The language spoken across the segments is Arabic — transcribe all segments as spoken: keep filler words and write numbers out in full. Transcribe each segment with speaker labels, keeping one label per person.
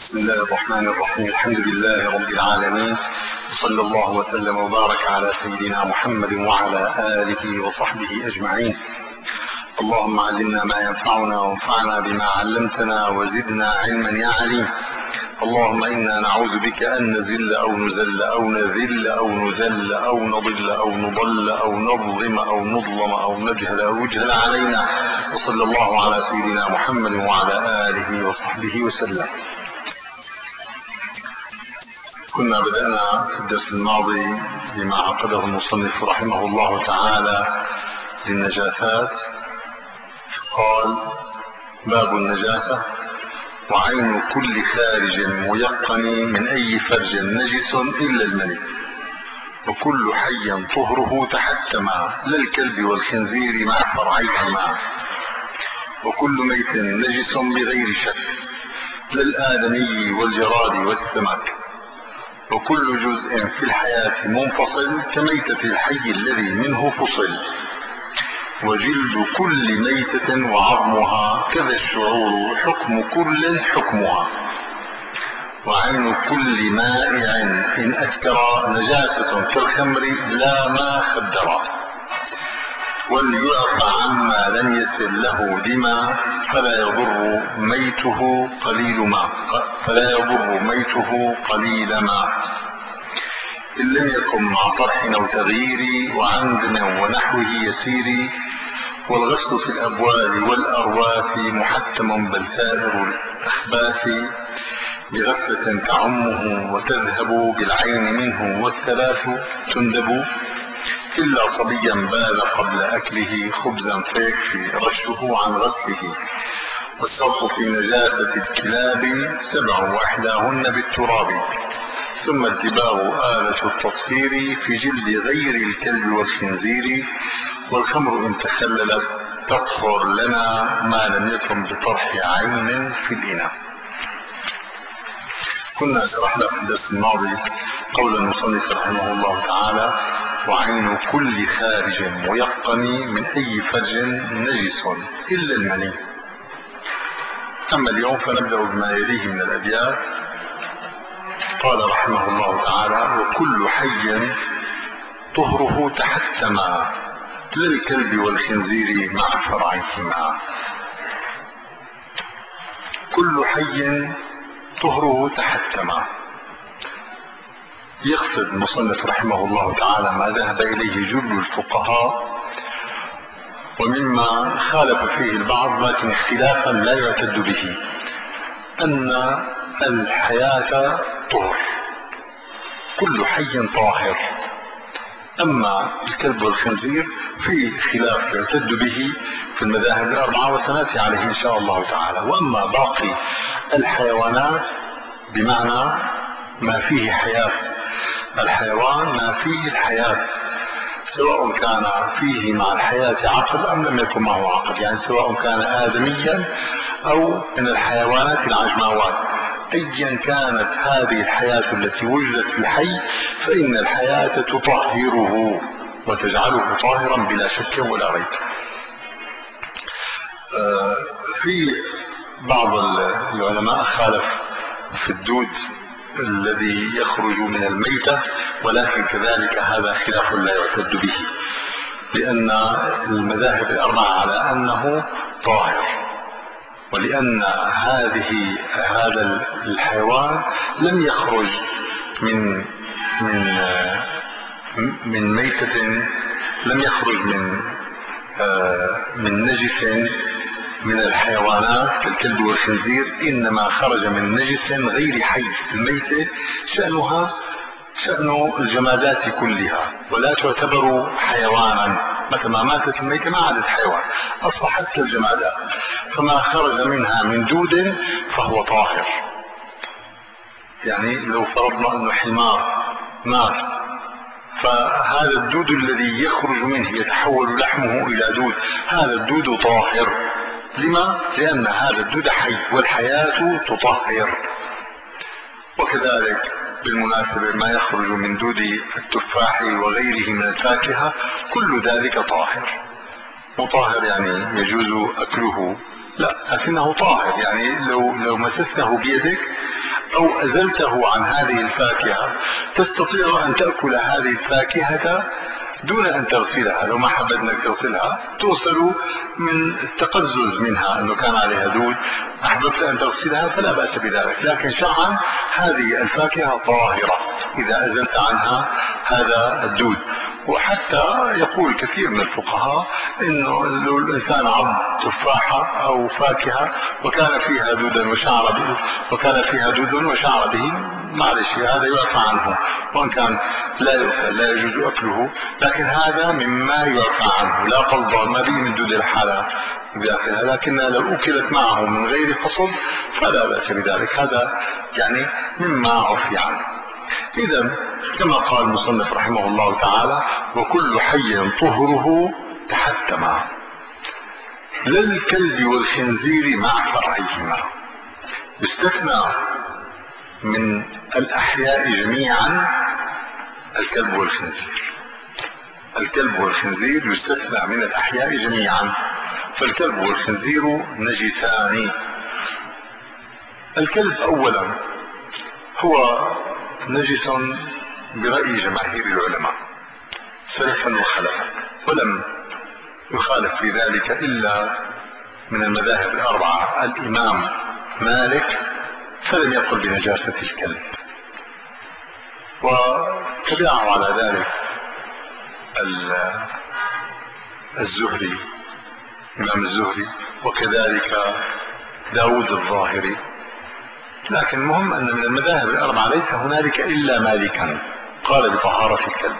Speaker 1: بسم الله الرحمن الرحيم. الحمد لله رب العالمين، وصلى الله وسلم وبارك على سيدنا محمد وعلى آله وصحبه أجمعين. اللهم علمنا ما ينفعنا وانفعنا بما علمتنا وزدنا علما يا عليم. اللهم إنا نعوذ بك أن نزل أو نزل أو نذل أو نذل أو نضل أو نضل أو نظلم أو نظلم أو نجهل أو يجهل علينا. وصلى الله على سيدنا محمد وعلى آله وصحبه وسلم. كنا بدأنا في الدرس الماضي بما عقده المصنف رحمه الله تعالى للنجاسات. قال: باب النجاسة: وعين كل خارج ميقن من أي فرج نجس إلا المني، وكل حي طهره تحتما لا الكلب والخنزير مع فرعيهما، وكل ميت نجس بغير شك لا الآدمي والجراد والسمك، وكل جزء في الحياة منفصل كميتة الحي الذي منه فصل، وجلد كل ميتة وعظمها كذا الشعور حكم كل حكمها، وعين كل مائع إن أسكر نجاسة كالخمر لا ما خدر، وليعفى عما لم يسل له دما فلا يضر ميته قليل ما فلا يضر ميته قليل ما إن لم يكن مع طرح أو تغيير وعمد ونحوه يسير، والغسل في الأبوال والأرواث محتم بل سائر الأخباث بغسلة تعمه وتذهب بالعين منه، والثلاث تندب إلا صبيا بال قبل أكله خبزا فيكفي رشه عن غسله، والشرط في نجاسة الكلاب سبع وإحداهن بالتراب، ثم الدباغ آلة التطهير في جلد غير الكلب والخنزير، والخمر إن تخللت تطهر لنا ما لم يكن بطرح عين في الإناء. كنا شرحنا في الدرس الماضي قول المصنف رحمه الله تعالى: وعين كل خارج ميقن من أي فرج نجس إلا المني. أما اليوم فنبدأ بما يليه من الأبيات. قال رحمه الله تعالى: وكل حي طهره تحتما لا الكلب والخنزير مع فرعيهما. كل حي طهره تحتما، يقصد المصنف رحمه الله تعالى ما ذهب إليه جل الفقهاء، ومما خالف فيه البعض لكن اختلافا لا يعتد به، أن الحياة طهر، كل حي طاهر. أما الكلب والخنزير في خلاف يعتد به في المذاهب الأربعة وسنأتي عليه إن شاء الله تعالى. وأما باقي الحيوانات بمعنى ما فيه حياة، الحيوان ما فيه الحياة، سواء كان فيه مع الحياة عقل أم لم يكن معه عقل، يعني سواء كان آدميا أو من الحيوانات العجماوات، أيا كانت هذه الحياة التي وجدت في الحي فإن الحياة تطهره وتجعله طاهرا بلا شك ولا ريب. في بعض العلماء خالف في الدود الذي يخرج من الميتة، ولكن كذلك هذا خلاف لا يعتد به، لأن المذاهب الأربعة على أنه طاهر، ولأن هذه هذا الحيوان لم يخرج من من من ميتة، لم يخرج من من نجس من الحيوانات كالكلب والخنزير، إنما خرج من نجس غير حي. الميتة شأنها شأن الجمادات كلها ولا تعتبر حيوانا، متى ما ماتت الميتة ما عادت حيوان، أصبحت كالجمادات، فما خرج منها من دود فهو طاهر. يعني لو فرضنا أنه حمار مات، فهذا الدود الذي يخرج منه يتحول لحمه إلى دود، هذا الدود طاهر. لما؟ لأن هذا الدود حي، والحياة تطهر. وكذلك بالمناسبة ما يخرج من دود التفاح وغيره من الفاكهة كل ذلك طاهر. مطهر يعني يجوز أكله؟ لا، لكنه طاهر. يعني لو لو مسسته بيدك أو أزلته عن هذه الفاكهة تستطيع أن تأكل هذه الفاكهة دون أن تغسلها. لو ما حبيت أنك تغسلها تغسل من التقزز منها أنه كان عليها دود، أحببت أن تغسلها فلا بأس بذلك، لكن شرعا هذه الفاكهة طاهرة إذا أزلت عنها هذا الدود. وحتى يقول كثير من الفقهاء إنه لو الإنسان عض تفاحة أو فاكهة وكان فيها دودا وشعر به وكان فيها دود وشعر به معلش هذا يعفى عنه، وإن كان لا يؤكل لا يجوز أكله، لكن هذا مما يعفى عنه، لا قصد ما به من دود الحالة بأكلها، لكنها لو أكلت معه من غير قصد فلا بأس بذلك، هذا يعني مما عفي عنه. إذا كما قال المصنف رحمه الله تعالى: وكل حي طهره تحتم، لا الكلب والخنزير مع فرعيهما. يستثنى من الأحياء جميعا الكلب والخنزير، الكلب والخنزير يستثنى من الأحياء جميعا، فالكلب والخنزير نجسان. الكلب أولا هو نجس برأي جماهير العلماء سلفا وخلفا، ولم يخالف في ذلك إلا من المذاهب الأربعة الإمام مالك، فلم يقل بنجاسة الكلب، وتبعه على ذلك الزهري إمام الزهري وكذلك داود الظاهري. لكن المهم أن من المذاهب الأربعة ليس هنالك إلا مالكا قال بطهارة الكلب.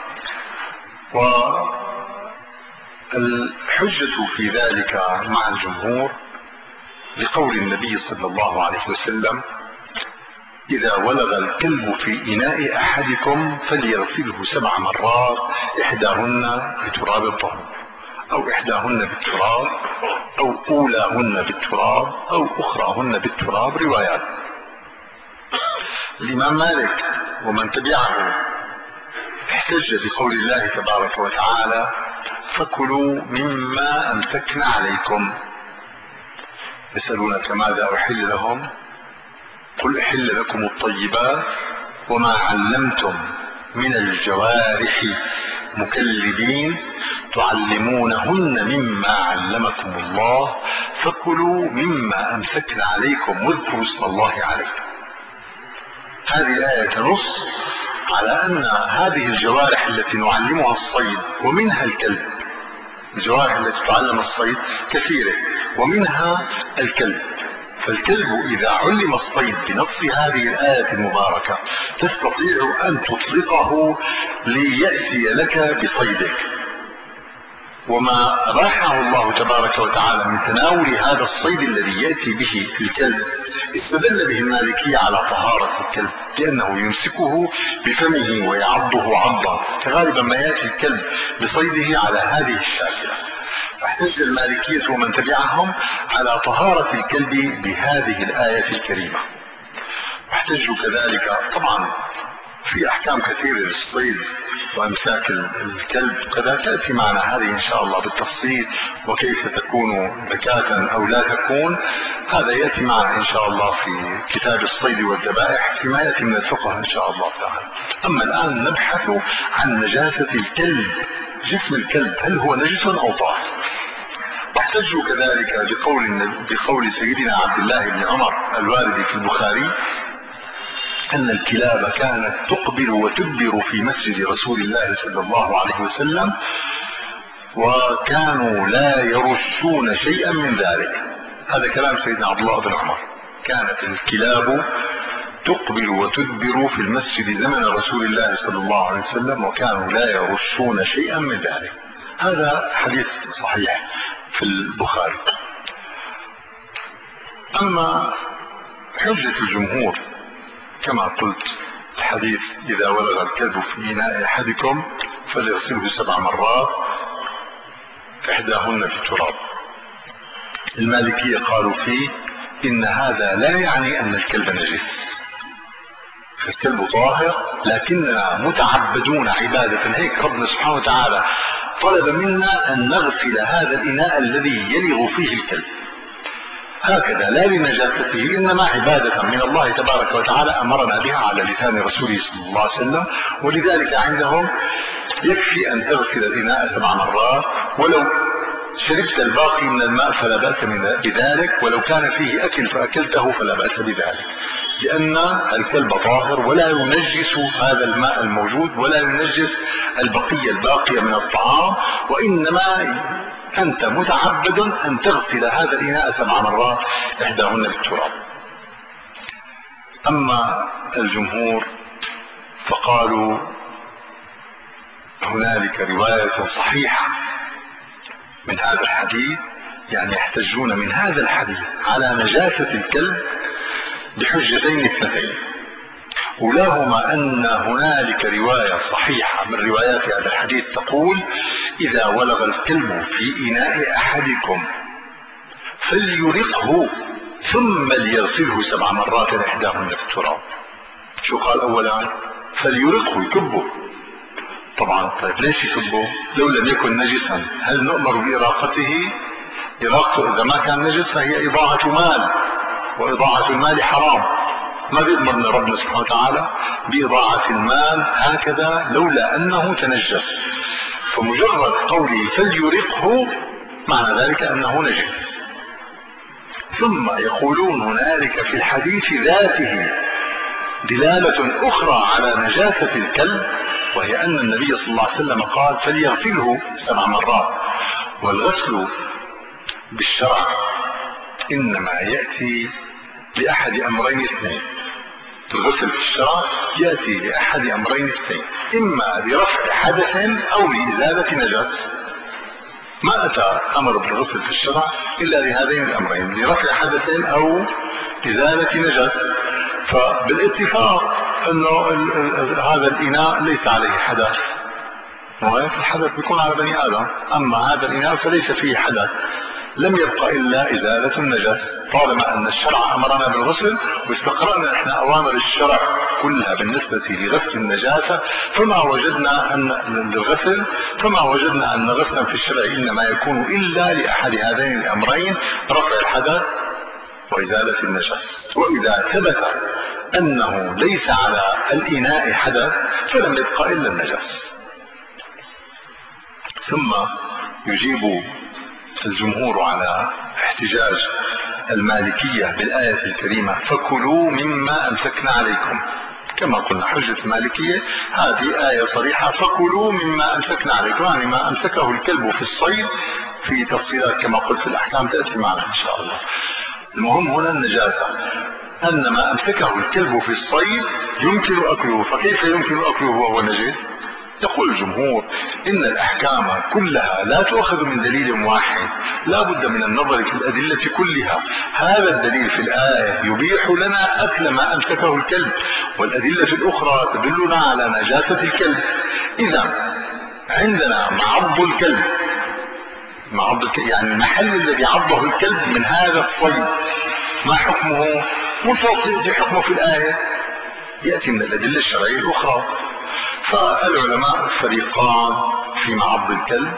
Speaker 1: والحجة في ذلك مع الجمهور لقول النبي صلى الله عليه وسلم: إذا ولغ الكلب في إناء أحدكم فليغسله سبع مرات، إحداهن بتراب الطهور، أو إحداهن بالتراب، أو أولاهن بالتراب، أو أخراهن بالتراب، روايات. الإمام مالك ومن تبعه احتج بقول الله تبارك وتعالى: فكلوا مما أمسكنا عليكم. يسألونك ماذا أحل لهم؟ قل أحل لكم الطيبات وما علمتم من الجوارح مكلبين تعلمونهن مما علمكم الله فكلوا مما أمسكنا عليكم واذكروا اسم الله عليه. هذه الآية تنص على أن هذه الجوارح التي نعلمها الصيد ومنها الكلب، الجوارح التي تعلم الصيد كثيرة ومنها الكلب، فالكلب إذا علم الصيد بنص هذه الآية المباركة تستطيع أن تطلقه ليأتي لك بصيدك. وما أباحه الله تبارك وتعالى من تناول هذا الصيد الذي يأتي به الكلب استدل به المالكية على طهارة الكلب، لأنه يمسكه بفمه ويعضه عضا، غالبا ما يأتي الكلب بصيده على هذه الشاكلة. فاحتج المالكية ومن تبعهم على طهارة الكلب بهذه الآية الكريمة. واحتجوا كذلك طبعا في أحكام كثيرة للصيد وامساك الكلب كذا تأتي معنا هذه ان شاء الله بالتفصيل، وكيف تكون زكاة او لا تكون، هذا يأتي معنا ان شاء الله في كتاب الصيد والذبائح فيما يأتي من الفقه ان شاء الله تعالى. اما الان نبحث عن نجاسة الكلب، جسم الكلب هل هو نجس او طاهر. واحتجوا كذلك بقول بقول سيدنا عبد الله بن عمر الوارد في البخاري أن الكلاب كانت تقبل وتدبر في مسجد رسول الله صلى الله عليه وسلم، وكانوا لا يرشون شيئا من ذلك. هذا كلام سيدنا عبد الله بن عمر، كانت الكلاب تقبل وتدبر في المسجد زمن رسول الله صلى الله عليه وسلم وكانوا لا يرشون شيئا من ذلك. هذا حديث صحيح في البخاري. أما حجة الجمهور كما قلت الحديث: إذا ولغ الكلب في إناء أحدكم فليغسله سبع مرات إحداهن بالتراب. المالكية قالوا فيه إن هذا لا يعني أن الكلب نجس، فالكلب طاهر لكننا متعبدون عبادة، هيك ربنا سبحانه وتعالى طلب منا أن نغسل هذا الإناء الذي يلغ فيه الكلب. هكذا لا لنجاسته، إنما عبادة من الله تبارك وتعالى أمرنا بها على لسان رسوله صلى الله عليه وسلم. ولذلك عندهم يكفي أن تغسل الإناء سبع مرات، ولو شربت الباقي من الماء فلا بأس بذلك، ولو كان فيه أكل فأكلته فلا بأس بذلك، لأن الكلب طاهر ولا ينجس هذا الماء الموجود ولا ينجس البقية الباقية من الطعام، وإنما أنت متعبد أن تغسل هذا الإناء سبع مرات إحداهن بالتراب. أما الجمهور فقالوا هنالك رواية صحيحة من هذا الحديث، يعني يحتجون من هذا الحديث على نجاسة الكلب بحجتين اثنتين. أولاهما أن هنالك رواية صحيحة من روايات هذا الحديث تقول: إذا ولغ الكلب في إناء أحدكم فليرقه ثم ليغسله سبع مرات إحداهن بالتراب. شو قال أولا؟ فليرقه، يكبه. طبعا طيب ليش يكبه؟ لو لم يكن نجسا هل نؤمر بإراقته؟ إراقته إذا ما كان نجس فهي إضاعة مال، وإضاعة المال حرام، ما بيأمرنا ربنا سبحانه وتعالى بإضاعة المال هكذا لولا أنه تنجس. فمجرد قوله فليرقه معنى ذلك أنه نجس. ثم يقولون هنالك في الحديث ذاته دلالة أخرى على نجاسة الكلب، وهي أن النبي صلى الله عليه وسلم قال فليغسله سبع مرات. والغسل بالشرع إنما يأتي لأحد أمرين اثنين. الغسل في الشرع يأتي لأحد أمرين اثنين، إما لرفع حدث أو لإزالة نجس. ما أتى أمر بالغسل في الشرع إلا لهذين الأمرين، لرفع حدث أو إزالة نجس. فبالاتفاق أنه هذا الإناء ليس عليه حدث، وهيك الحدث بيكون على بني آدم، أما هذا الإناء فليس فيه حدث، لم يبقى إلا إزالة النجس. طالما أن الشرع أمرنا بالغسل واستقرأنا إحنا أوامر الشرع كلها بالنسبة لغسل النجاسة، فما وجدنا أن للغسل فما وجدنا أن غسلا في الشرع إنما يكون إلا لأحد هذين الأمرين: رفع الحدث وإزالة النجس. وإذا ثبت أنه ليس على الإناء حدث فلم يبقى إلا النجس. ثم يجيب الجمهور على احتجاج المالكية بالآية الكريمة: فكلوا مما أمسكنا عليكم. كما قلنا حجة المالكية هذه آية صريحة: فكلوا مما أمسكنا عليكم، يعني ما أمسكه الكلب في الصيد، في تفصيلات كما قلت في الأحكام تأتي معنا إن شاء الله. المهم هنا النجاسة، أن ما أمسكه الكلب في الصيد يمكن أكله، فكيف يمكن أكله وهو نجس؟ يقول الجمهور إن الأحكام كلها لا تؤخذ من دليل واحد، لا بد من النظر في الأدلة كلها. هذا الدليل في الآية يبيح لنا أكل ما أمسكه الكلب، والأدلة الأخرى تدلنا على نجاسة الكلب. إذا عندنا معض الكلب، معض الكلب يعني المحل الذي عضه الكلب من هذا الصيد، ما حكمه؟ مش يأتي حكمه في الآية، يأتي من الأدلة الشرعية الأخرى. فالعلماء فريقان في معض الكلب.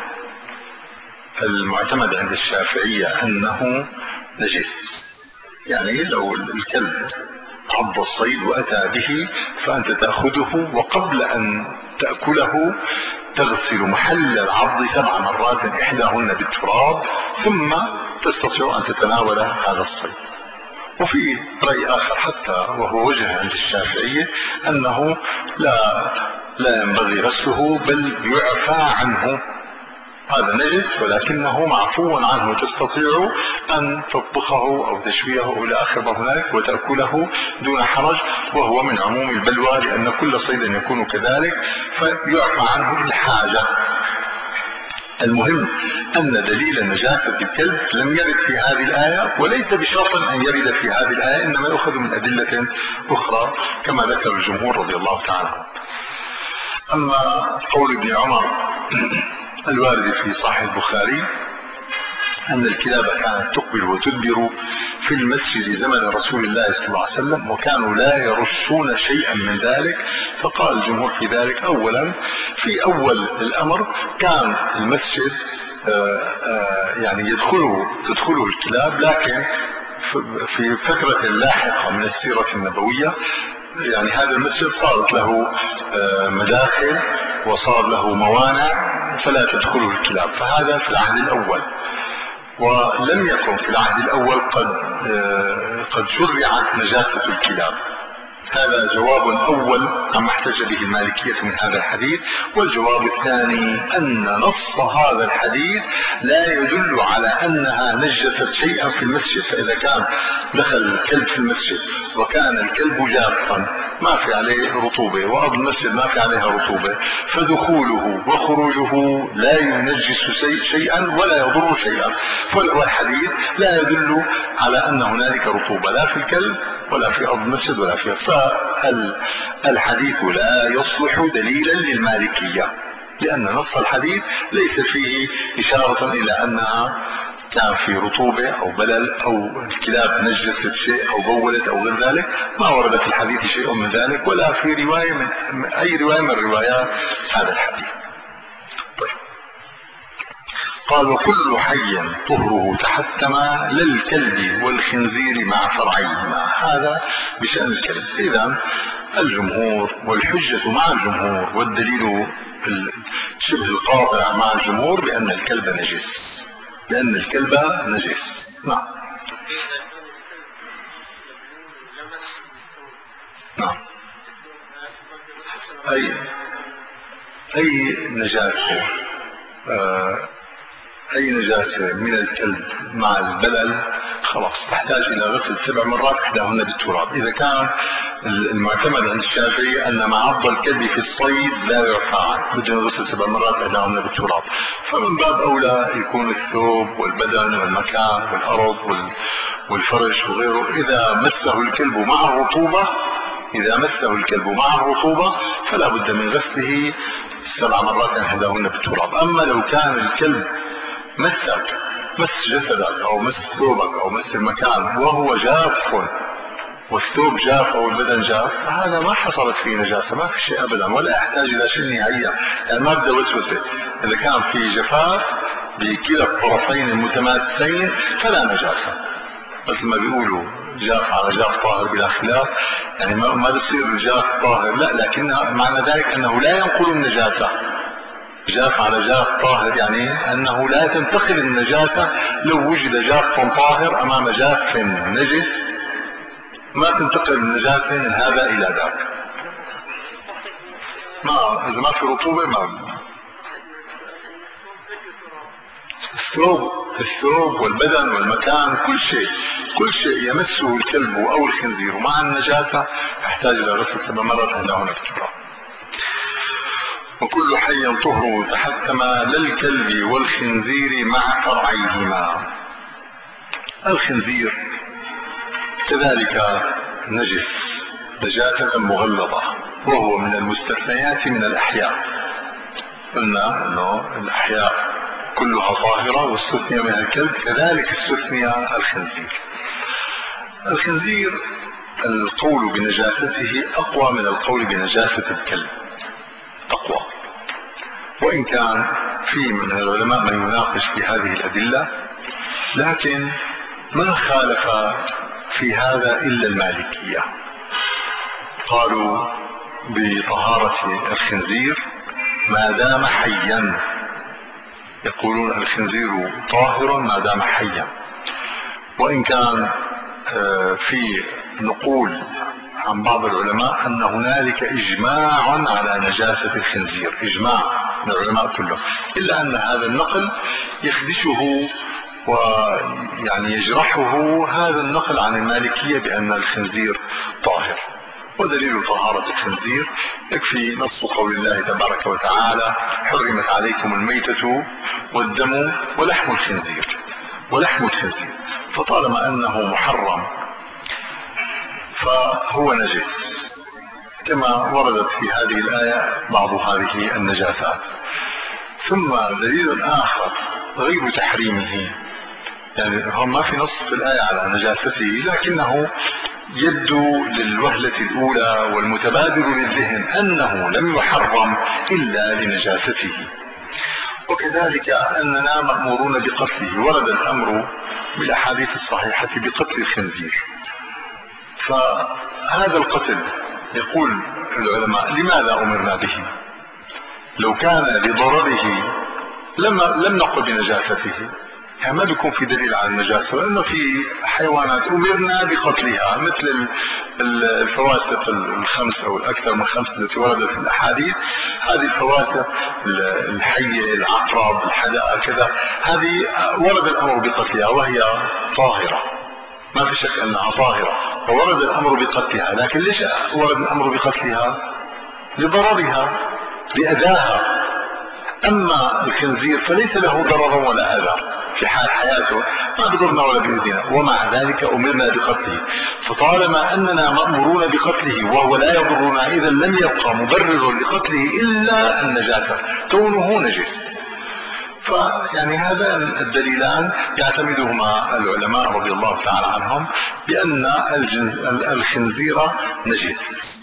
Speaker 1: المعتمد عند الشافعية أنه نجس، يعني لو الكلب عض الصيد وأتى به فأنت تأخذه، وقبل أن تأكله تغسل محل العض سبع مرات إحداهن بالتراب، ثم تستطيع أن تتناول هذا الصيد. وفي رأي آخر حتى وهو وجه عند الشافعية أنه لا لا ينبغي غسله بل يعفى عنه، هذا نجس ولكنه معفو عنه، تستطيع أن تطبخه أو تشويه أو إلى آخر ما هناك وتأكله دون حرج، وهو من عموم البلوى لأن كل صيد يكون كذلك، فيعفى عنه للحاجة. المهم أن دليل نجاسة الكلب لم يرد في هذه الآية، وليس بشرط أن يرد في هذه الآية، إنما يؤخذ من أدلة أخرى كما ذكر الجمهور رضي الله تعالى عنه. أما قول ابن عمر الوارد في صحيح البخاري أن الكلاب كانت تقبل وتدبر في المسجد زمن رسول الله صلى الله عليه وسلم، وكانوا لا يرشون شيئا من ذلك، فقال الجمهور في ذلك: أولا في أول الأمر كان المسجد آآ آآ يعني يدخله تدخله الكلاب، لكن في فترة لاحقة من السيرة النبوية يعني هذا المسجد صارت له مداخل وصار له موانع فلا تدخله الكلاب، فهذا في العهد الأول. ولم يكن في العهد الأول قد قد شرعت نجاسة الكلاب. هذا جواب أول عما احتج به المالكية من هذا الحديث. والجواب الثاني أن نص هذا الحديث لا يدل على أنها نجست شيئا في المسجد، فإذا كان دخل الكلب في المسجد وكان الكلب جافا ما في عليه رطوبة وأرض المسجد ما في عليها رطوبة، فدخوله وخروجه لا ينجس شيئا ولا يضر شيئا، والحديث لا يدل على أن هنالك رطوبة لا في الكلب ولا في أرض المسجد ولا فيها. فالحديث لا يصلح دليلا للمالكية، لأن نص الحديث ليس فيه إشارة إلى أنها كان في رطوبة أو بلل أو الكلاب نجست شيء أو بولت أو غير ذلك. ما ورد في الحديث شيء من ذلك ولا في رواية من أي رواية من روايات هذا الحديث. طيب. قال وكل حي طهره تحتم للكلب والخنزير مع فرعيهما. هذا بشأن الكلب. إذن الجمهور والحجة مع الجمهور والدليل شبه القاطع مع الجمهور بأن الكلب نجس، لأن الكلب نجس. نعم. نعم. أي أي نجاسة آه أي نجاسة من الكلب مع البلل خلاص تحتاج إلى غسل سبع مرات إحداهن بالتراب. إذا كان المعتمد عند الشافعي أن ما عض الكلب في الصيد لا يعفى عنه بدون غسل سبع مرات إحداهن بالتراب، فمن باب أولى يكون الثوب والبدن والمكان والأرض والفرش وغيره. إذا مسه الكلب مع الرطوبة إذا مسه الكلب مع الرطوبة فلا بد من غسله سبع مرات إحداهن بالتراب. أما لو كان الكلب مسك مس جسدك أو مس ثوبك أو مس المكان وهو جاف والثوب جاف أو البدن جاف، فهذا ما حصلت فيه نجاسة، ما في شيء أبدا ولا يحتاج إلى شيء نهائيا. يعني ما بدأ وسوسة. إذا كان في جفاف بكلا الطرفين المتماسين فلا نجاسة، مثل ما بيقولوا جاف على جاف طاهر بلا خلاف. يعني ما بصير الجاف طاهر لا، لكن معنى ذلك أنه لا ينقل النجاسة. جاف على جاف طاهر يعني أنه لا تنتقل النجاسة. لو وجد جاف طاهر أمام جاف نجس ما تنتقل النجاسة من هذا إلى ذاك. ما إذا ما في رطوبة ما الثوب الثوب والبدن والمكان كل شيء كل شيء يمسه الكلب أو الخنزير مع النجاسة يحتاج إلى غسل سبع مرات إحداهن بالتراب. وكل حي طهره تحتم للكلب والخنزير مع فرعيهما. الخنزير كذلك نجس نجاسة مغلظة، وهو من المستثنيات من الأحياء. قلنا أنه الأحياء كلها طاهرة واستثني منها الكلب، كذلك استثني الخنزير. الخنزير القول بنجاسته أقوى من القول بنجاسة الكلب، أقوى. وإن كان في من العلماء من يناقش في هذه الأدلة، لكن ما خالف في هذا إلا المالكية. قالوا بطهارة الخنزير ما دام حيا، يقولون الخنزير طاهر ما دام حيا. وإن كان في نقول عن بعض العلماء أن هنالك إجماع على نجاسة الخنزير، إجماع من العلماء كلهم، إلا أن هذا النقل يخدشه ويعني يجرحه هذا النقل عن المالكية بأن الخنزير طاهر. ودليل طهارة الخنزير يكفي نص قول الله تبارك وتعالى حرمت عليكم الميتة والدم ولحم الخنزير ولحم الخنزير فطالما أنه محرم فهو نجس، كما وردت في هذه الآية بعض هذه النجاسات. ثم دليل آخر غير تحريمه، يعني هم ما في نص في الآية على نجاسته، لكنه يبدو للوهلة الأولى والمتبادر للذهن أنه لم يحرم إلا لنجاسته. وكذلك أننا مأمورون بقتله، ورد الأمر بالأحاديث الصحيحة بقتل الخنزير. فهذا القتل يقول العلماء لماذا أمرنا به؟ لو كان لضرره لما لم نقل بنجاسته، يعني ما بيكون في دليل على النجاسة، لأنه في حيوانات أمرنا بقتلها مثل الفواسق الخمس أو الأكثر من خمس التي وردت في الأحاديث. هذه الفواسق الحية، العقرب، الحدقة كذا، هذه ورد الأمر بقتلها وهي طاهرة، ما في شك أنها طاهرة وورد الأمر بقتلها. لكن ليش ورد الأمر بقتلها؟ لضررها، لأذاها. أما الخنزير فليس له ضرر ولا أذى في حال حياته، ما بضرنا ولا بيؤذينا، ومع ذلك أمرنا بقتله. فطالما أننا مأمورون بقتله وهو لا يضرنا، إذا لم يبقى مبرر لقتله إلا النجاسة، كونه نجس. فيعني هذا الدليلان يعتمدهما العلماء رضي الله تعالى عنهم بأن الخنزير نجس،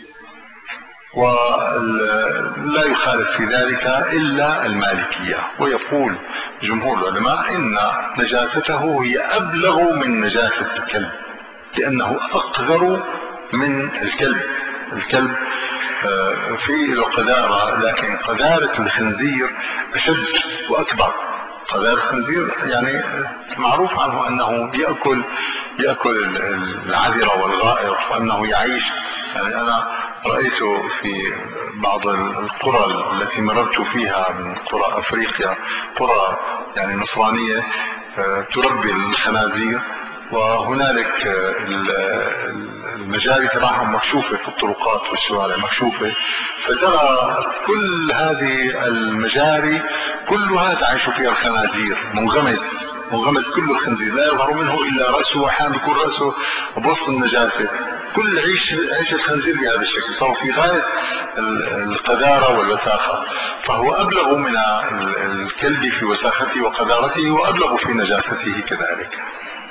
Speaker 1: ولا يخالف في ذلك إلا المالكية. ويقول جمهور العلماء إن نجاسته هي أبلغ من نجاسة الكلب، لأنه أقذر من الكلب. الكلب في القذارة، لكن قذارة الخنزير أشد وأكبر. قذارة الخنزير يعني معروف عنه أنه يأكل يأكل العذرة والغائط، وأنه يعيش. يعني أنا رأيت في بعض القرى التي مررت فيها من قرى أفريقيا، قرى يعني نصرانية تربي الخنازير، وهنالك المجاري تبعهم مكشوفة في الطرقات والشوارع مكشوفة، فترى كل هذه المجاري كلها تعيش فيها الخنازير، منغمس منغمس كل الخنزير، لا يظهر منه إلا رأسه، وأحيانا بيكون رأسه بوسط النجاسة. كل عيش عيش الخنزير بهذا الشكل، فهو في غاية القذارة والوساخة، فهو أبلغ من الكلب في وساخته وقذارته، وأبلغ في نجاسته كذلك.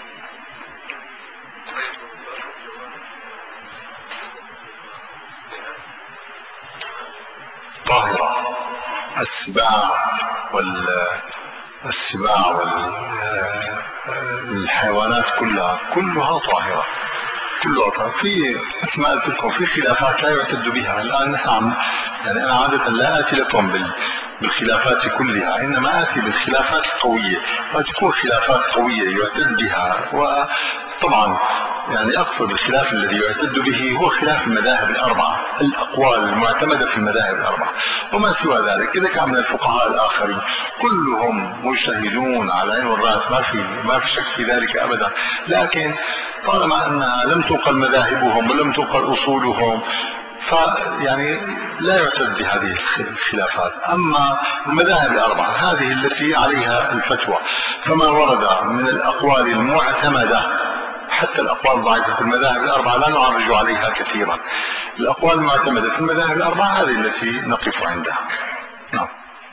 Speaker 1: طاهرة. السباع وال السباع والحيوانات كلها كلها طاهرة، كلها طاهرة. في مثل ما قلت لكم في خلافات لا يعتد بها الآن. نحن يعني أنا عادة لا آتي لكم بال بالخلافات كلها، إنما آتي بالخلافات القوية، وتكون خلافات قوية يعتد بها. وطبعا يعني أقصد الخلاف الذي يعتد به هو خلاف المذاهب الأربعة، الأقوال المعتمدة في المذاهب الأربعة. وما سوى ذلك إذا كان من الفقهاء الآخرين كلهم مجتهدون على العين والرأس، ما في ما في شك في ذلك أبدا. لكن طالما أنها لم تنقل مذاهبهم ولم تنقل أصولهم، فيعني لا يعتد بهذه الخلافات. أما المذاهب الأربعة هذه التي عليها الفتوى، فما ورد من الأقوال المعتمدة، حتى الأقوال الضعيفة في المذاهب الأربعة لا نعرج عليها كثيرا، الأقوال المعتمدة في المذاهب الأربعة هذه التي نقف عندها. نعم.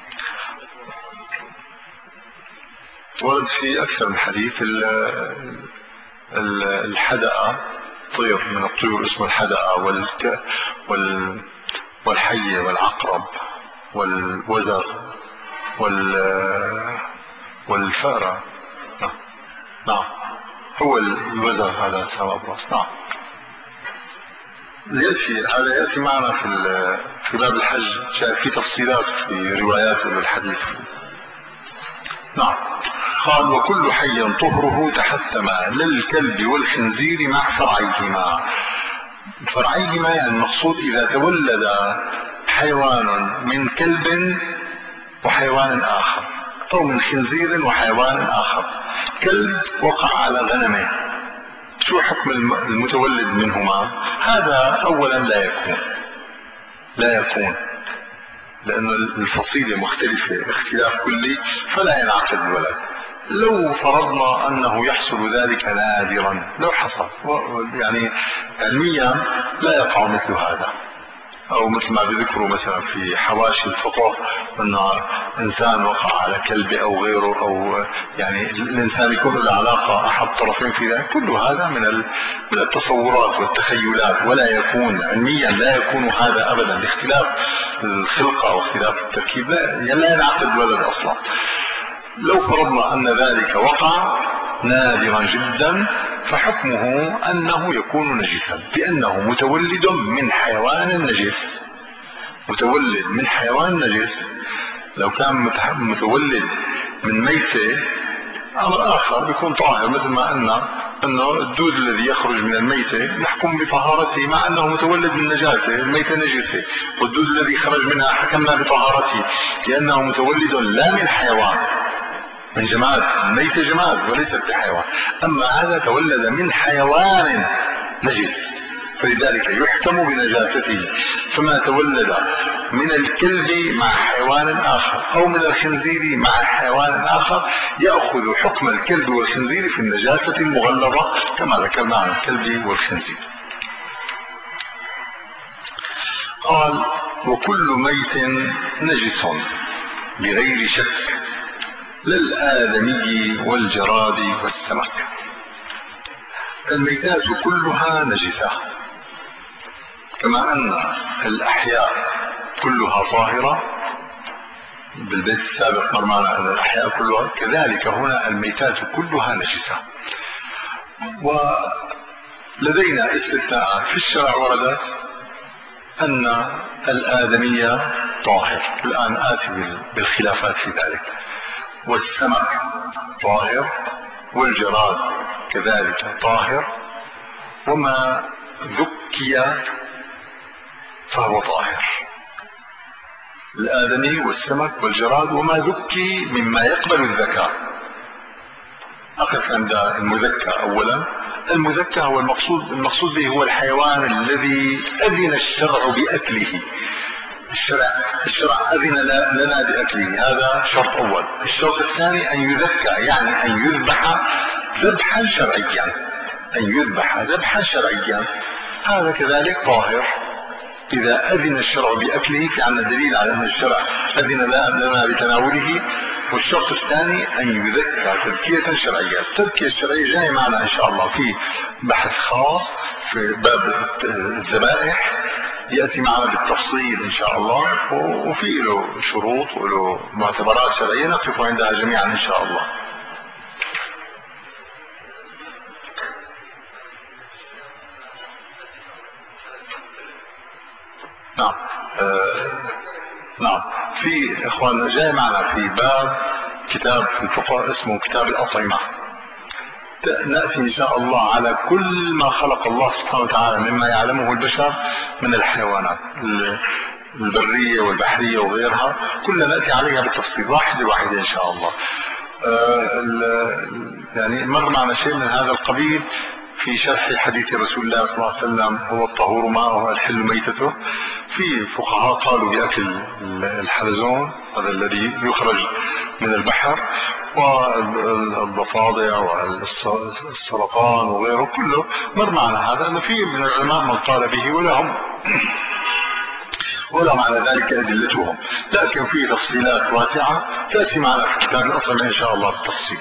Speaker 1: ورد في أكثر من حديث الحدقة، طير من الطيور اسمه الحدقة، والك وال والحية والعقرب والوزغ وال والفأرة. نعم. نعم هو الوزغ هذا سواء براس. نعم. يأتي هذا يأتي معنا في في باب الحج، جاء في تفصيلات في روايات الحديث. نعم. قال وكل حي طهره تحتم للكلب والخنزير مع فرعيهما. فرعيهما يعني المقصود إذا تولد حيوان من كلب وحيوان آخر، أو من خنزير وحيوان آخر. كلب وقع على غنمه، شو حكم المتولد منهما؟ هذا أولا لا يكون لا يكون لأن الفصيلة مختلفة اختلاف كلي، فلا ينعقد الولد. لو فرضنا أنه يحصل ذلك نادرا، لو حصل يعني علميا لا يقع مثل هذا، أو مثل ما بذكروا مثلا في حواشي الفقه أن إنسان وقع على كلب أو غيره، أو يعني الإنسان يكون له علاقة أحد طرفين في ذلك، كل هذا من من التصورات والتخيلات، ولا يكون علميا لا يكون هذا أبدا، لاختلاف الخلقة أو اختلاف التركيب لا لا ينعقد الولد أصلا. لو فرضنا أن ذلك وقع نادرا جدا، فحكمه أنه يكون نجسا لأنه متولد من حيوان نجس. متولد من حيوان نجس. لو كان متولد من ميتة أمر آخر بيكون طاهر، مثل ما قلنا أنه الدود الذي يخرج من الميتة يحكم بطهارته مع أنه متولد من نجاسة، الميتة نجسة، والدود الذي خرج منها حكمنا بطهارته لأنه متولد لا من حيوان، من جماد. الميتة جماد وليست بحيوان، أما هذا تولد من حيوان نجس فلذلك يحكم بنجاسته. فما تولد من الكلب مع حيوان آخر أو من الخنزير مع حيوان آخر يأخذ حكم الكلب والخنزير في النجاسة المغلظة كما ذكرنا عن الكلب والخنزير. قال: وكل ميت نجس بغير شك للآدمي والجراد والسمك. الميتات كلها نجسة، كما أن الأحياء كلها طاهرة، بالبيت السابق مر معنا أن الأحياء كلها، كذلك هنا الميتات كلها نجسة. ولدينا استثناء في الشرع وردت أن الآدمي طاهر، الآن آتي بالخلافات في ذلك. والسمك طاهر، والجراد كذلك طاهر، وما ذكي فهو طاهر. الآدمي والسمك والجراد وما ذكي مما يقبل الذكاء. أقف عند المذكى أولا. المذكى هو المقصود المقصود به هو الحيوان الذي أذن الشرع بأكله. الشرع الشرع أذن لنا بأكله، هذا شرط أول. الشرط الثاني أن يذكى، يعني أن يذبح ذبحا شرعيا، أن يذبح ذبحا شرعيا، هذا كذلك طاهر إذا أذن الشرع بأكله. في عنا دليل على أن الشرع أذن لنا بتناوله. والشرط الثاني أن يذكى تذكية شرعية. التذكية الشرعية جاي معنا إن شاء الله في بحث خاص في باب الذبائح، يأتي معنا بالتفصيل إن شاء الله، وفي له شروط وله معتبرات شرعية نقف عندها جميعا إن شاء الله. نعم. آه نعم. في إخواننا جاي معنا في باب كتاب في الفقه اسمه كتاب الأطعمة، نأتي إن شاء الله على كل ما خلق الله سبحانه وتعالى مما يعلمه البشر من الحيوانات البرية والبحرية وغيرها، كلنا نأتي عليها بالتفصيل واحدة واحدة إن شاء الله. آه يعني مر معنا شيء من هذا القبيل في شرح حديث رسول الله صلى الله عليه وسلم: هو الطهور ماءه الحل ميتته. في فقهاء قالوا بأكل الحلزون، هذا الذي يخرج من البحر، والضفادع والسرطان وغيره كله مر معنا هذا، أن في من العلماء من قال به ولهم ولهم على ذلك أدلتهم، لكن في تفصيلات واسعة تأتي معنا في كتاب الأطعمة إن شاء الله بالتفصيل.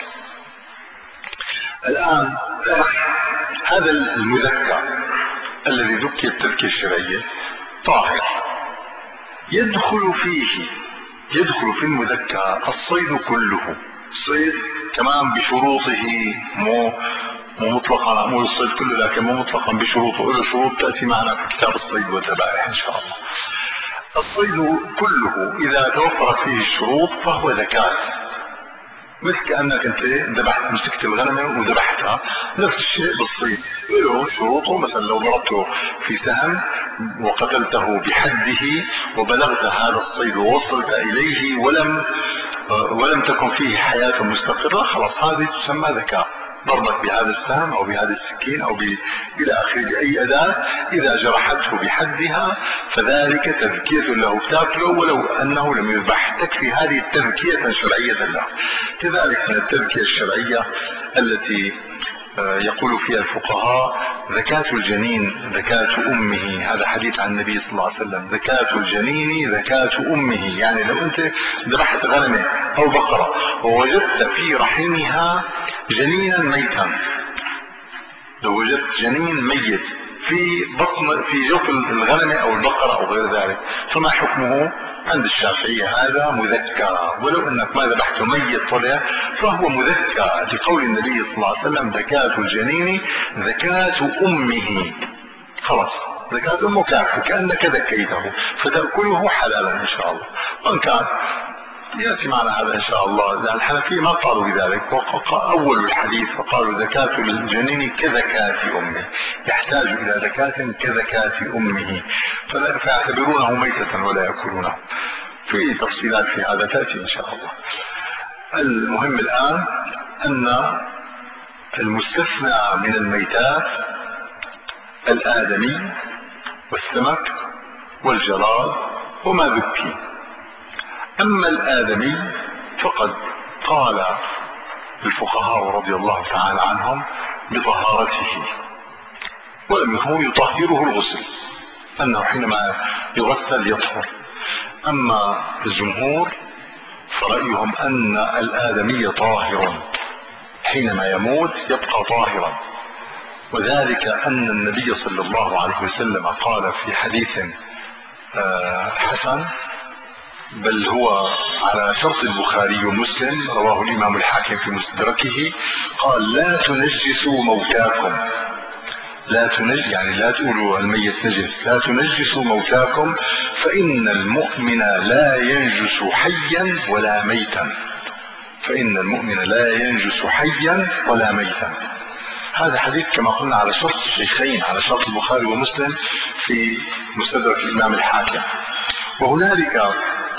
Speaker 1: الآن هذا المذكى الذي ذكي التذكية الشرعية طاهر، يدخل فيه يدخل في المذكى الصيد كله. الصيد كمان بشروطه، مو مو مطلقا، مو الصيد كله لكن مو مطلقا بشروطه، له شروط تأتي معنا في كتاب الصيد والذبائح إن شاء الله. الصيد كله إذا توفرت فيه الشروط فهو زكاة، مثل كأنك أنت ذبحت، مسكت الغنمة وذبحتها، نفس الشيء بالصيد له شروطه. مثلا لو ضربته في سهم وقتلته بحده وبلغت هذا الصيد ووصلت إليه ولم ولم تكن فيه حياة مستقرة، خلاص هذه تسمى ذكاء. ضربك بهذا السهم أو بهذا السكين أو إلى آخره بأي أداة، إذا جرحته بحدها فذلك تذكية له، تاكله ولو أنه لم يذبح، تكفي هذه التذكية شرعية له. كذلك من التذكية الشرعية التي يقول فيها الفقهاء: زكاة الجنين زكاة أمه. هذا حديث عن النبي صلى الله عليه وسلم: زكاة الجنين زكاة أمه. يعني لو أنت ذبحت غنمة أو بقرة ووجدت في رحمها جنينا ميتا، لو وجدت جنين ميت في بطن في جوف الغنمة أو البقرة أو غير ذلك، فما حكمه؟ عند الشافعية هذا مذكى، ولو انك ما ذبحته ميت طلع فهو مذكى، لقول النبي صلى الله عليه وسلم: زكاة الجنين زكاة امه. خلاص زكاة امه كافي، كأنك ذكيته فتأكله حلالا ان شاء الله. وان كان يأتي معنا هذا إن شاء الله، لأن الحنفية ما قالوا بذلك، أول الحديث فقالوا: زكاة الجنين كزكاة أمه، يحتاج إلى زكاة كزكاة أمه، فيعتبرونه ميتة ولا يأكلونه. في تفصيلات في هذا تأتي إن شاء الله. المهم الآن أن المستثنى من الميتات الآدمي والسمك والجراد وما ذكي. أما الآدمي فقد قال الفقهاء رضي الله تعالى عنهم بطهارته، ولم يكن يطهره الغسل، أنه حينما يغسل يطهر. أما الجمهور فرأيهم أن الآدمي طاهر، حينما يموت يبقى طاهرا، وذلك أن النبي صلى الله عليه وسلم قال في حديث حسن، بل هو على شرط البخاري ومسلم، رواه الإمام الحاكم في مستدركه، قال: لا تنجسوا موتاكم. لا تنج يعني لا تقولوا الميت نجس، لا تنجسوا موتاكم، فإن المؤمن لا ينجس حيا ولا ميتا. فإن المؤمن لا ينجس حيا ولا ميتا. هذا حديث كما قلنا على شرط الشيخين، على شرط البخاري ومسلم في مستدرك الإمام الحاكم. وهنالك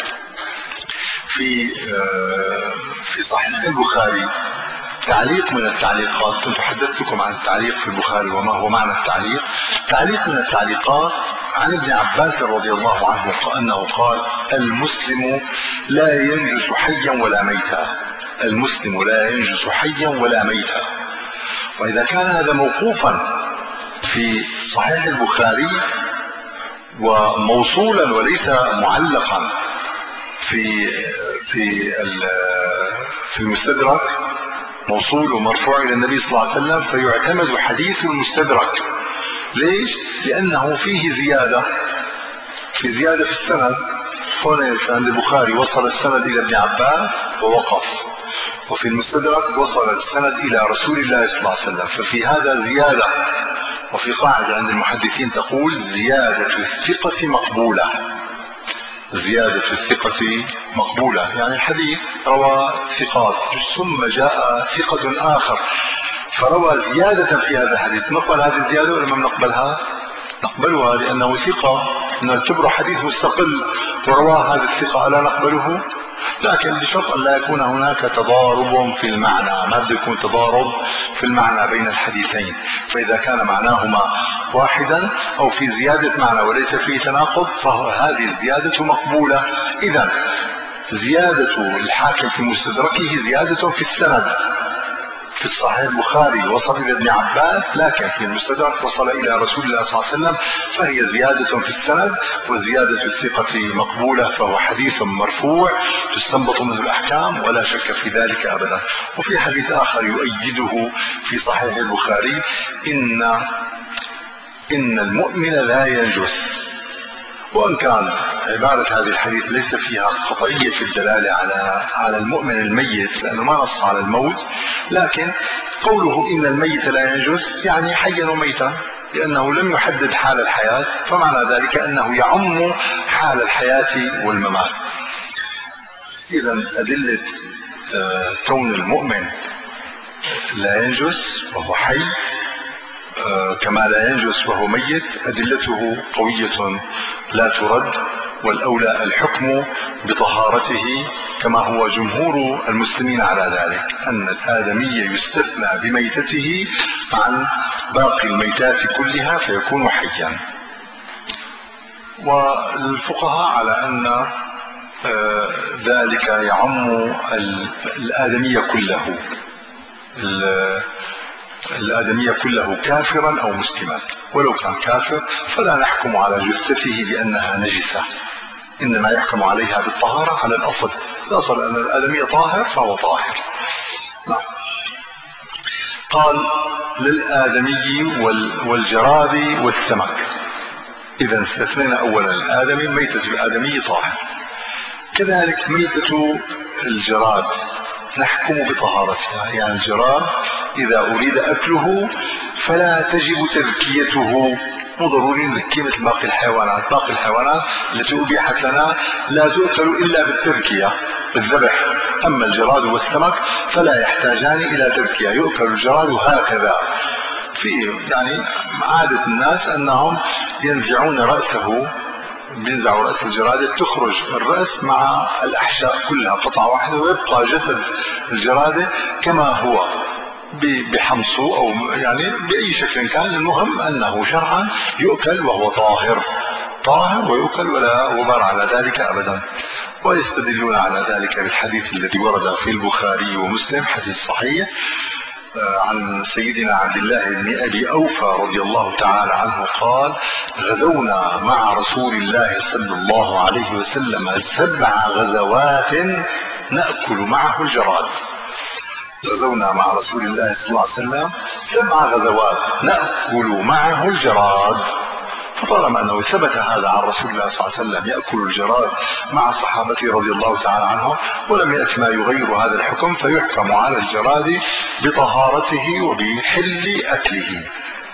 Speaker 1: في في صحيح البخاري تعليق من التعليقات، كنت حدثتكم عن التعليق في البخاري وما هو معنى التعليق. تعليق من التعليقات عن ابن عباس رضي الله عنه أنه قال: المسلم لا ينجس حيا ولا ميتا. المسلم لا ينجس حيا ولا ميتا. وإذا كان هذا موقوفا في صحيح البخاري وموصولا وليس معلقا في في في المستدرك، موصول ومرفوع الى النبي صلى الله عليه وسلم، فيعتمد حديث المستدرك. ليش؟ لانه فيه زياده، في زياده في السند. هنا عند البخاري وصل السند الى ابن عباس ووقف، وفي المستدرك وصل السند الى رسول الله صلى الله عليه وسلم، ففي هذا زياده. وفي قاعده عند المحدثين تقول: زياده الثقه مقبوله. زيادة الثقة مقبولة، يعني الحديث روى ثقات ثم جاء ثقة آخر فروى زيادة في هذا الحديث، نقبل هذه الزيادة ولا ما نقبلها؟ نقبلها، لأنه ثقة، نعتبره حديث مستقل ورواه هذا الثقة، ألا نقبله؟ لكن بشرط أن لا يكون هناك تضارب في المعنى، ما بده يكون تضارب في المعنى بين الحديثين. فإذا كان معناهما واحدا أو في زيادة معنى وليس فيه تناقض فهذه الزيادة مقبولة. إذن زيادة الحاكم في مستدركه زيادة في السند. في الصحيح البخاري وصل إلى ابن عباس، لكن في المستدرك وصل إلى رسول الله صلى الله عليه وسلم، فهي زيادة في السند، وزيادة الثقة مقبولة، فهو حديث مرفوع تستنبط منه الأحكام ولا شك في ذلك أبدا. وفي حديث آخر يؤيده في صحيح البخاري: إن إن المؤمن لا ينجس. وإن كان عبارة هذه الحديث ليس فيها قطعية في الدلالة على على المؤمن الميت، لأنه ما نص على الموت، لكن قوله إن الميت لا ينجس يعني حيا وميتا، لأنه لم يحدد حال الحياة، فمعنى ذلك أنه يعم حال الحياة والممات. إذن أدلة كون المؤمن لا ينجس وهو حي كما لا ينجس وهو ميت أدلته قوية لا ترد، والأولى الحكم بطهارته كما هو جمهور المسلمين على ذلك، أن الآدمي يستثنى بميتته عن باقي الميتات كلها فيكون حيا. والفقهاء على أن ذلك يعم الآدمي كله، الآدمية كله كافرا أو مسلما. ولو كان كافر فلا نحكم على جثته بأنها نجسة، إنما يحكم عليها بالطهارة على الأصل. الأصل أن الآدمية طاهر فهو طاهر. نعم. قال: للآدمي والجراد والسمك. إذا استثنينا أولا الآدمي، ميتة الآدمي طاهر. كذلك ميتة الجراد نحكم بطهارتها، يعني الجراد إذا أريد أكله فلا تجب تذكيته، مو ضروري نذكي مثل باقي الحيوانات. باقي الحيوانات التي أبيحت لنا لا تؤكل إلا بالتذكية بالذبح، أما الجراد والسمك فلا يحتاجان إلى تذكية، يؤكل الجراد هكذا. في يعني عادة الناس أنهم ينزعون رأسه، بينزعوا رأس الجرادة، تخرج الرأس مع الأحشاء كلها قطعة واحدة، ويبقى جسد الجرادة كما هو بحمصه أو يعني بأي شكل كان. المهم أنه شرعا يؤكل وهو طاهر، طاهر ويؤكل ولا غبار على ذلك أبدا. ويستدلون على ذلك بالحديث الذي ورد في البخاري ومسلم، حديث صحيح عن سيدنا عبد الله بن أبي أوفى رضي الله تعالى عنه قال: غزونا مع رسول الله صلى الله عليه وسلم سبع غزوات نأكل معه الجراد. غزونا مع رسول الله صلى الله عليه وسلم سبع غزوات نأكل معه الجراد. فطالما أنه ثبت هذا عن رسول الله صلى الله عليه وسلم يأكل الجراد مع صحابته رضي الله تعالى عنهم، ولم يأتي ما يغير هذا الحكم، فيحكم على الجراد بطهارته وبحل أكله.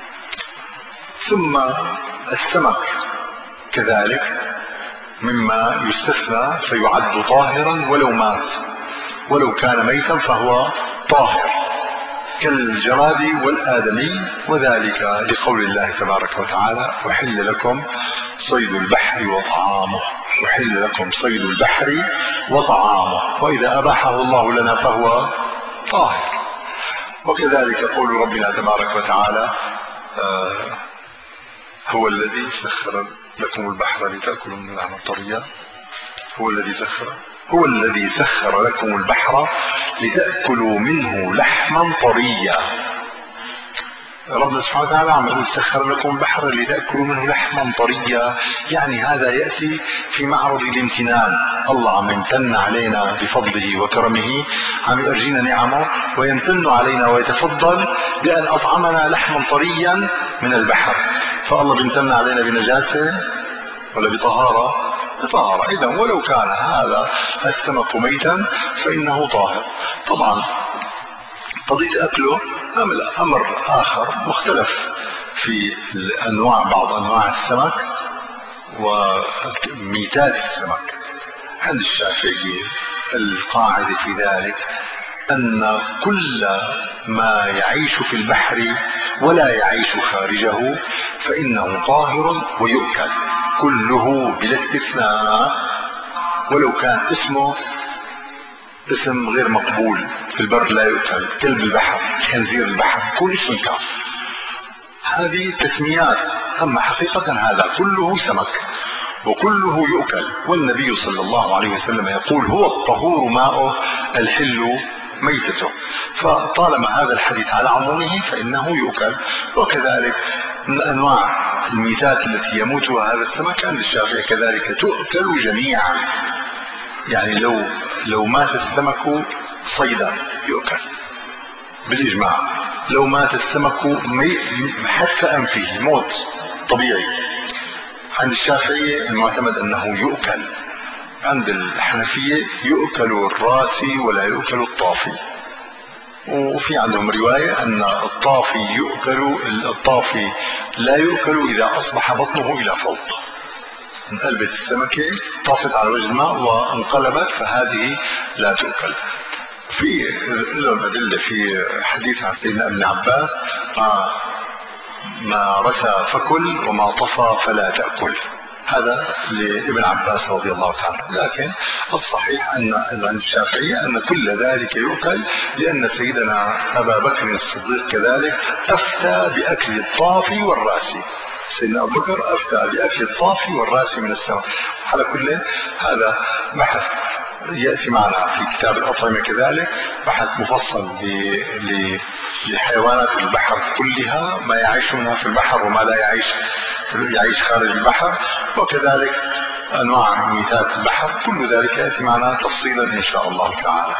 Speaker 1: ثم السمك كذلك مما يستثنى فيعد طاهرا ولو مات، ولو كان ميتا فهو طاهر كالجراد والآدمي، وذلك لقول الله تبارك وتعالى: أحل لكم صيد البحر وطعامه، أحل لكم صيد البحر وطعامه، وإذا أباحه الله لنا فهو طاهر. وكذلك قول ربنا تبارك وتعالى: آه هو الذي سخر لكم البحر لتأكلوا من لحم طريا، هو الذي سخر هو الذي سخر لكم البحر لتأكلوا منه لحما طريا. ربنا سبحانه وتعالى عم يقول: سخر لكم البحر لتأكلوا منه لحما طريا، يعني هذا يأتي في معرض الامتنان. الله عم يمتن علينا بفضله وكرمه، عم يرجينا نعمه ويمتن علينا ويتفضل بأن أطعمنا لحما طريا من البحر. فالله بيمتن علينا بنجاسة ولا بطهارة؟ بطهارة. إذا ولو كان هذا السمك ميتا فإنه طاهر. طبعا قضية أكله أمر آخر مختلف في الأنواع، بعض أنواع السمك وميتات السمك. عند الشافعية القاعدة في ذلك أن كل ما يعيش في البحر ولا يعيش خارجه فإنه طاهر ويؤكل كله بلا استثناء، ولو كان اسمه اسم غير مقبول في البر لا يؤكل، كلب البحر، خنزير البحر، كل اسم كان. هذه تسميات، أما حقيقة هذا كله سمك وكله يؤكل. والنبي صلى الله عليه وسلم يقول: هو الطهور ماؤه الحل ميتته. فطالما هذا الحديث على عمومه فإنه يؤكل. وكذلك من أنواع الميتات التي يموتها هذا السمك عند الشافعي كذلك تؤكل جميعا، يعني لو لو مات السمك صيدا يؤكل بالإجماع. لو مات السمك حتف أنفه موت طبيعي عند الشافعية المعتمد أنه يؤكل. عند الحنفية يؤكل الراسي ولا يؤكل الطافي. وفي عندهم رواية أن الطافي يؤكل، الطافي لا يؤكل إذا أصبح بطنه إلى فوق. انقلبت السمكة طافت على وجه الماء وانقلبت فهذه لا تؤكل. في لهم أدلة في حديث عن سيدنا ابن عباس: ما, ما رسى فكل وما طفى فلا تأكل. هذا لابن عباس رضي الله تعالى. لكن الصحيح أن عند الشافعية أن كل ذلك يؤكل، لأن سيدنا أبا بكر الصديق كذلك أفتى بأكل الطافي والراسي. سيدنا أبو بكر أفتى بأكل الطافي والراسي من السمك. على كل هذا بحث يأتي معنا في كتاب الأطعمة كذلك، بحث مفصل لحيوانات البحر كلها، ما يعيشونها في البحر وما لا يعيش يعيش خارج البحر، وكذلك أنواع ميتات البحر. كل ذلك يأتي معنا تفصيلا إن شاء الله تعالى.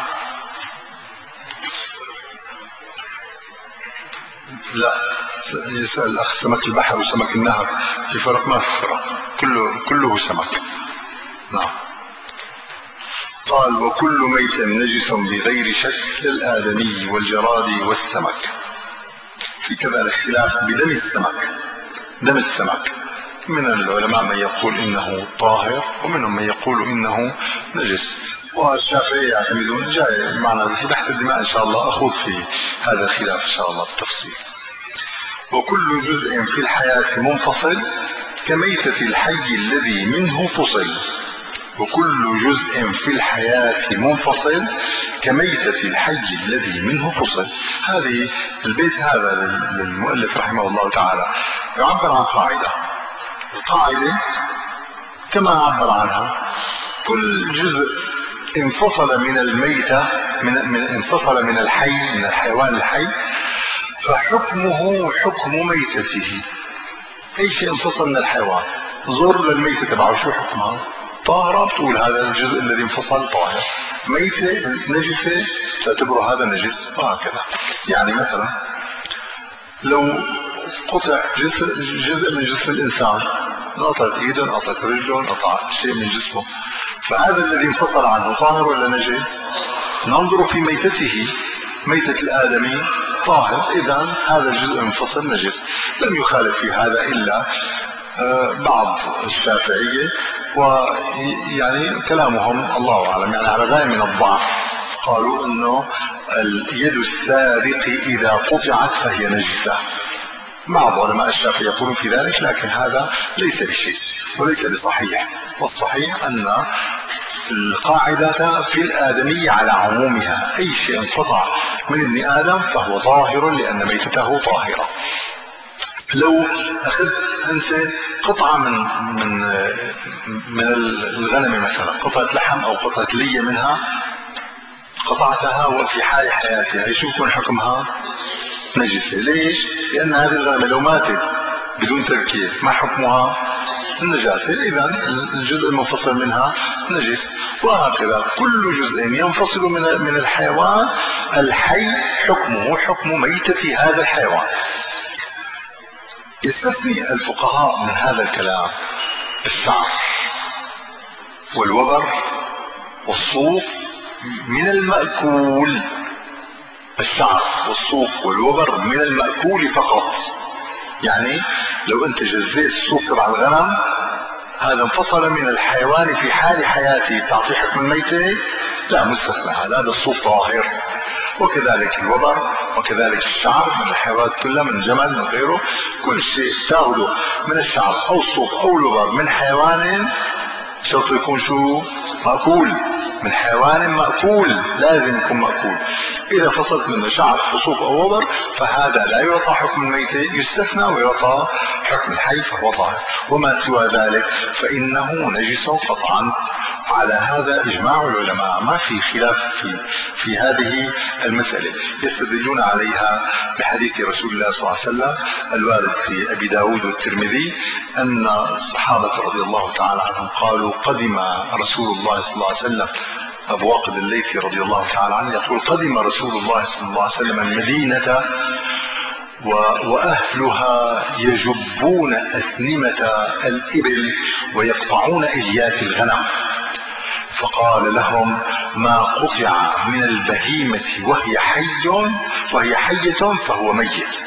Speaker 1: لا، يسأل الأخ: سمك البحر وسمك النهر في فرق؟ ما في فرق، كله كله سمك. نعم. قال وكل ميت نجس بغير شك للآدمي والجراد والسمك. في كذلك خلاف بدم السمك. دم السمك من العلماء من يقول إنه طاهر ومنهم من يقول إنه نجس، والشافعي يعتمدون. جاي معنا في بحث الدماء إن شاء الله أخوض في هذا الخلاف إن شاء الله بالتفصيل. وكل جزء في الحياة منفصل كميتة الحي الذي منه فصل. وكل جزء في الحياة منفصل كميتة الحي الذي منه فصل. هذه البيت هذا للمؤلف رحمه الله تعالى يعبر عن قاعدة. القاعدة كما عبر عنها كل جزء انفصل من الميتة من, من انفصل من الحي من الحيوان الحي فحكمه حكم ميتته. اي شيء انفصل من الحيوان زور للميتة تبعه شو حكمها؟ طاهرة، بتقول هذا الجزء الذي انفصل طاهر. ميتة نجسة تعتبره هذا نجس، وهكذا. يعني مثلا لو قطع جزء, جزء من جسم الإنسان، انقطعت ايده انقطعت رجله انقطع شيء من جسمه، فهذا الذي انفصل عنه طاهر ولا نجس؟ ننظر في ميتته. ميتة الآدمي طاهر، إذا هذا الجزء المنفصل نجس. لم يخالف في هذا إلا بعض الشافعية، ويعني كلامهم الله أعلم يعني على غاية من الضعف. قالوا أنه اليد السارق إذا قطعت فهي نجسة. بعض علماء الشافعي يقولون في ذلك، لكن هذا ليس بشيء وليس بصحيح. والصحيح أن القاعدة في الآدمي على عمومها، أي شيء انقطع من ابن آدم فهو طاهر لأن ميتته طاهرة. لو أخذت أنت قطعة من من من الغنم مثلا، قطعة لحم أو قطعة لية منها، قطعتها وفي حال حياتها، أي شو يكون حكمها؟ نجسة. ليش؟ لأن هذه الغنمة لو ماتت بدون تركية ما حكمها؟ النجاسة. إذا الجزء المنفصل منها نجس. وهكذا كل جزء ينفصل من من الحيوان الحي حكمه حكم ميتة هذا الحيوان. يستثني الفقهاء من هذا الكلام الشعر والوبر والصوف من المأكول. الشعر والصوف والوبر من المأكول فقط. يعني لو انت جزيت الصوف تبع الغنم، هذا انفصل من الحيوان في حال حياته، تعطيه حكم الميتة؟ لا، مستثنى هذا الصوف طاهر. وكذلك الوبر وكذلك الشعر من الحيوانات كلها، من جمل من غيره. كل شيء تاخذه من الشعر او الصوف او الوبر من حيوان شرط يكون شو؟ مأكول. من حيوان مأكول لازم يكون مأكول. إذا فصلت منه شعر وصوف أو وبر فهذا لا يعطى حكم الميتة، يستثنى ويعطى حكم الحي فهو طاهر. وما سوى ذلك فإنه نجس قطعا. على هذا إجماع العلماء، ما في خلاف في, في هذه المسألة. يستدلون عليها بحديث رسول الله صلى الله عليه وسلم الوارد في أبي داود والترمذي أن الصحابة رضي الله تعالى عنهم قالوا قدم رسول الله صلى الله عليه وسلم. أبو واقد الليثي رضي الله تعالى عنه يقول قدم رسول الله صلى الله عليه وسلم المدينة وأهلها يجبون أسنمة الإبل ويقطعون إليات الغنم، فقال لهم ما قطع من البهيمة وهي حي وهي حية فهو ميت.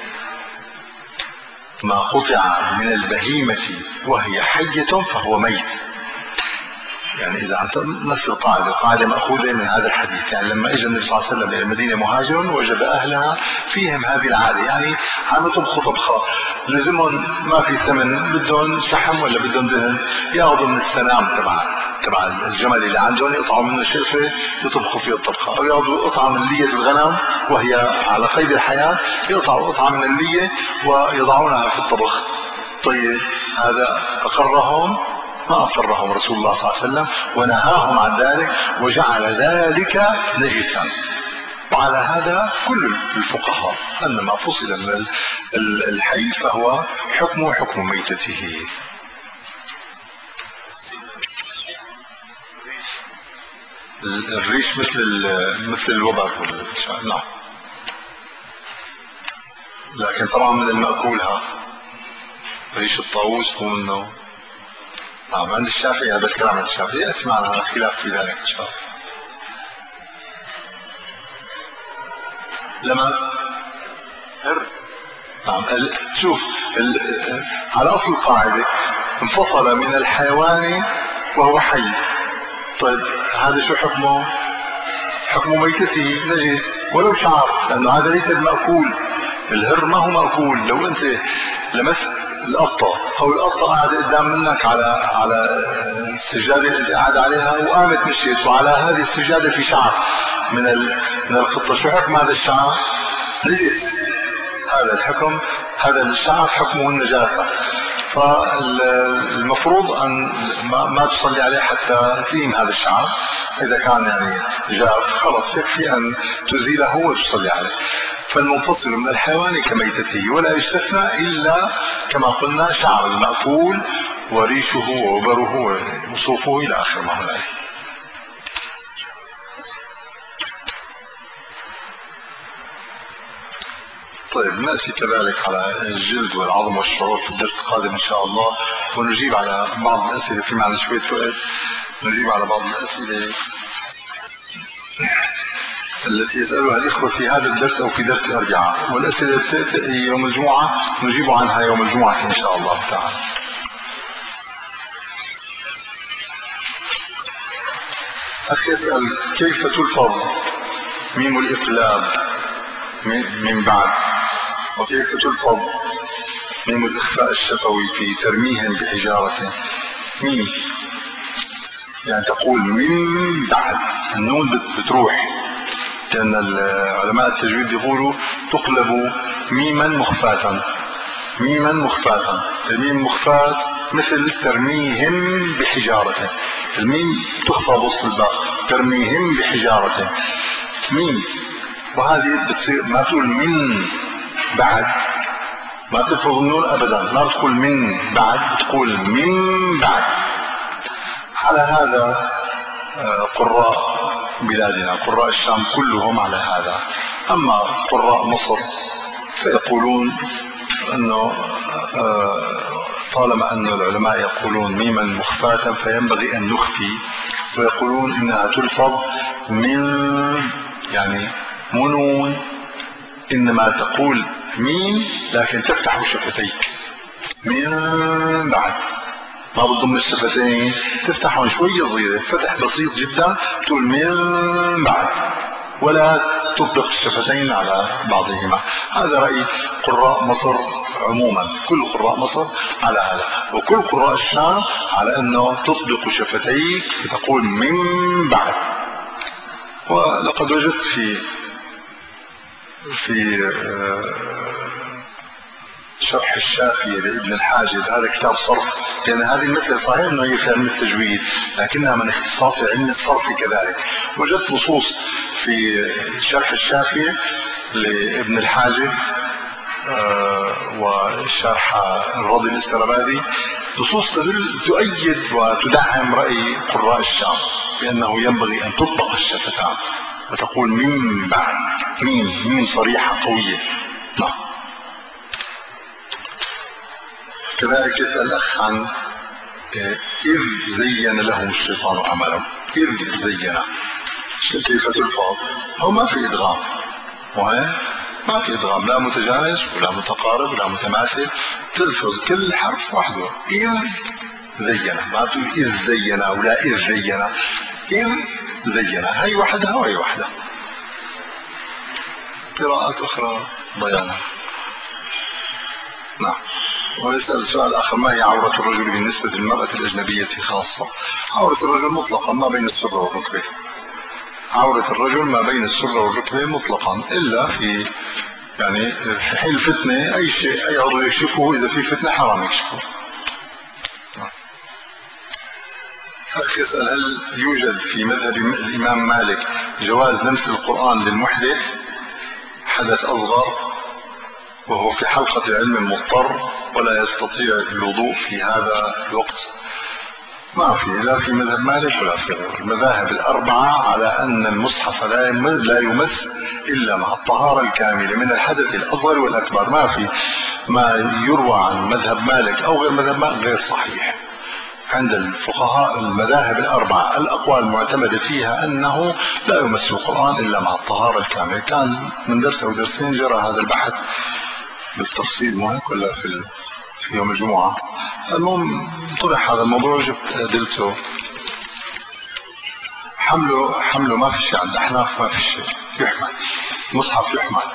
Speaker 1: ما قطع من البهيمة وهي حية فهو ميت. يعني إذا عم نفس القاعدة، قاعدة مأخوذة من هذا الحديث. يعني لما إجا النبي صلى الله عليه وسلم إلى المدينة مهاجرا وجد أهلها فيهم هذه العادة، يعني عم يطبخوا طبخة لزمهم ما في سمن، بدهم شحم ولا بدهم دهن، ياخذوا من السنام تبع تبع الجمل اللي عندهم يقطعوا منه شرفة يطبخوا فيه الطبخة، أو ياخذوا قطعة من لية الغنم وهي على قيد الحياة، يقطعوا قطعة من اللية ويضعونها في الطبخ. طيب هذا أقرهم؟ ما أقرهم رسول الله صلى الله عليه وسلم ونهاهم عن ذلك وجعل ذلك نجسا. وعلى هذا كل الفقهاء أن ما فصل من الحي فهو حكم حكم ميتته. الريش مثل مثل الوبر. نعم، لكن طبعا من المأكولها ريش الطاووس هو منه. نعم، عند الشافعي هذا الكلام عند الشافعي يأتي معنا خلاف في ذلك إن شاء الله. لمس هر. نعم. شوف على أصل القاعدة انفصل من الحيوان وهو حي. طيب هذا شو حكمه؟ حكم ميتته نجس ولو شعر، لأنه هذا ليس المأكول. الهر ما هو مأكول. لو أنت لمست القطة أو القطة قاعدة قدام منك على على السجادة اللي قاعد عليها وقامت مشيت وعلى هذه السجادة في شعر من من القطة، شو حكم هذا الشعر؟ نجس. هذا الحكم، هذا الشعر حكمه النجاسة. فالمفروض أن ما تصلي عليه حتى تلين هذا الشعر. إذا كان يعني جاف خلص يكفي أن تزيله وتصلي عليه. فالمنفصل من الحيوان كميتته، ولا يستثنى إلا كما قلنا شعر المأكول وريشه وعبره وصوفه إلى آخر ما هنالك. طيب نأتي كذلك على الجلد والعظم والشعور في الدرس القادم إن شاء الله، ونجيب على بعض الأسئلة في معنا شوية وقت، نجيب على بعض الأسئلة التي يسألها الإخوة في هذا الدرس أو في درس الأربعاء، والأسئلة التي يوم الجمعة نجيب عنها يوم الجمعة إن شاء الله تعالى. أخي يسأل كيف تلفظ ميم الإقلاب من بعد، وكيف تلفظ ميم الإخفاء الشفوي في ترميهم بحجارة؟ ميم يعني تقول من بعد، النون بتروح، لأن علماء التجويد يقولوا تقلب ميما مخفاة. ميما مخفاة، الميم مخفاة مثل ترميهم بحجارة. الميم تخفى بوسط الباء، ترميهم بحجارة ميم. وهذه بتصير ما تقول من بعد، ما تلفظ النون أبدا، ما تقول من بعد، تقول من بعد. على هذا قراء بلادنا، قراء الشام كلهم على هذا. أما قراء مصر فيقولون أنه طالما أن العلماء يقولون ميما مخفاة فينبغي أن نخفي، ويقولون إنها تلفظ من يعني منون، إنما تقول ميم لكن تفتح شفتيك من بعد، ما بتضم الشفتين، تفتحهم شوية صغيرة، فتح بسيط جدا، تقول من بعد، ولا تطبق الشفتين على بعضهما. هذا رأي قراء مصر عموما، كل قراء مصر على هذا، وكل قراء الشام على أنه تطبق شفتيك فتقول من بعد. ولقد وجدت في في شرح الشافية لابن الحاجب، هذا كتاب صرف، لأن يعني هذه المسألة صحيح أنه هي في علم التجويد لكنها من اختصاص علم الصرف كذلك. وجدت نصوص في شرح الشافية لابن الحاجب آه وشرح الرضي الاسترابادي، نصوص تدل تؤيد وتدعم رأي قراء الشام بأنه ينبغي أن تطبق الشفتان وتقول من بعد، مين مين صريحة قوية. نعم. كذلك يسأل الأخ عن إذ زين لهم الشيطان عملهم. إذ زين كيف تلفظ؟ هو ما في إدغام، وهي ما في إدغام، لا متجانس ولا متقارب ولا متماثل، تلفظ كل حرف وحده. إذ زين، ما تقول إذ زين ولا إذ زين، إذ زين، هي وحدها وهي وحدها. قراءات أخرى بيانها. نعم. ويسأل سؤال آخر: ما هي عورة الرجل بالنسبة للمرأة الأجنبية خاصة؟ عورة الرجل مطلقا ما بين السرة والركبة. عورة الرجل ما بين السرة والركبة مطلقا، إلا في يعني في حين الفتنة أي شيء أي عضو يكشفه، إذا في فتنة حرام يكشفه. أخي يسأل: هل يوجد في مذهب الإمام مالك جواز لمس القرآن للمحدث حدث أصغر وهو في حلقة علم مضطر ولا يستطيع الوضوء في هذا الوقت؟ ما في، لا في مذهب مالك ولا في غيره. المذاهب الأربعة على أن المصحف لا يمس إلا مع الطهارة الكاملة من الحدث الأصغر والأكبر. ما في ما يروى عن مذهب مالك أو غير مذهب مالك غير صحيح. عند الفقهاء المذاهب الأربعة الأقوال المعتمدة فيها أنه لا يمس القرآن إلا مع الطهارة الكاملة. كان من درس أو درسين جرى هذا البحث بالتفصيل، مو هيك ولا في في يوم الجمعة. المهم طرح هذا الموضوع، جبت أدلته. حمله حمله ما في شيء عند الأحناف، ما في شيء يحمل مصحف، يحمل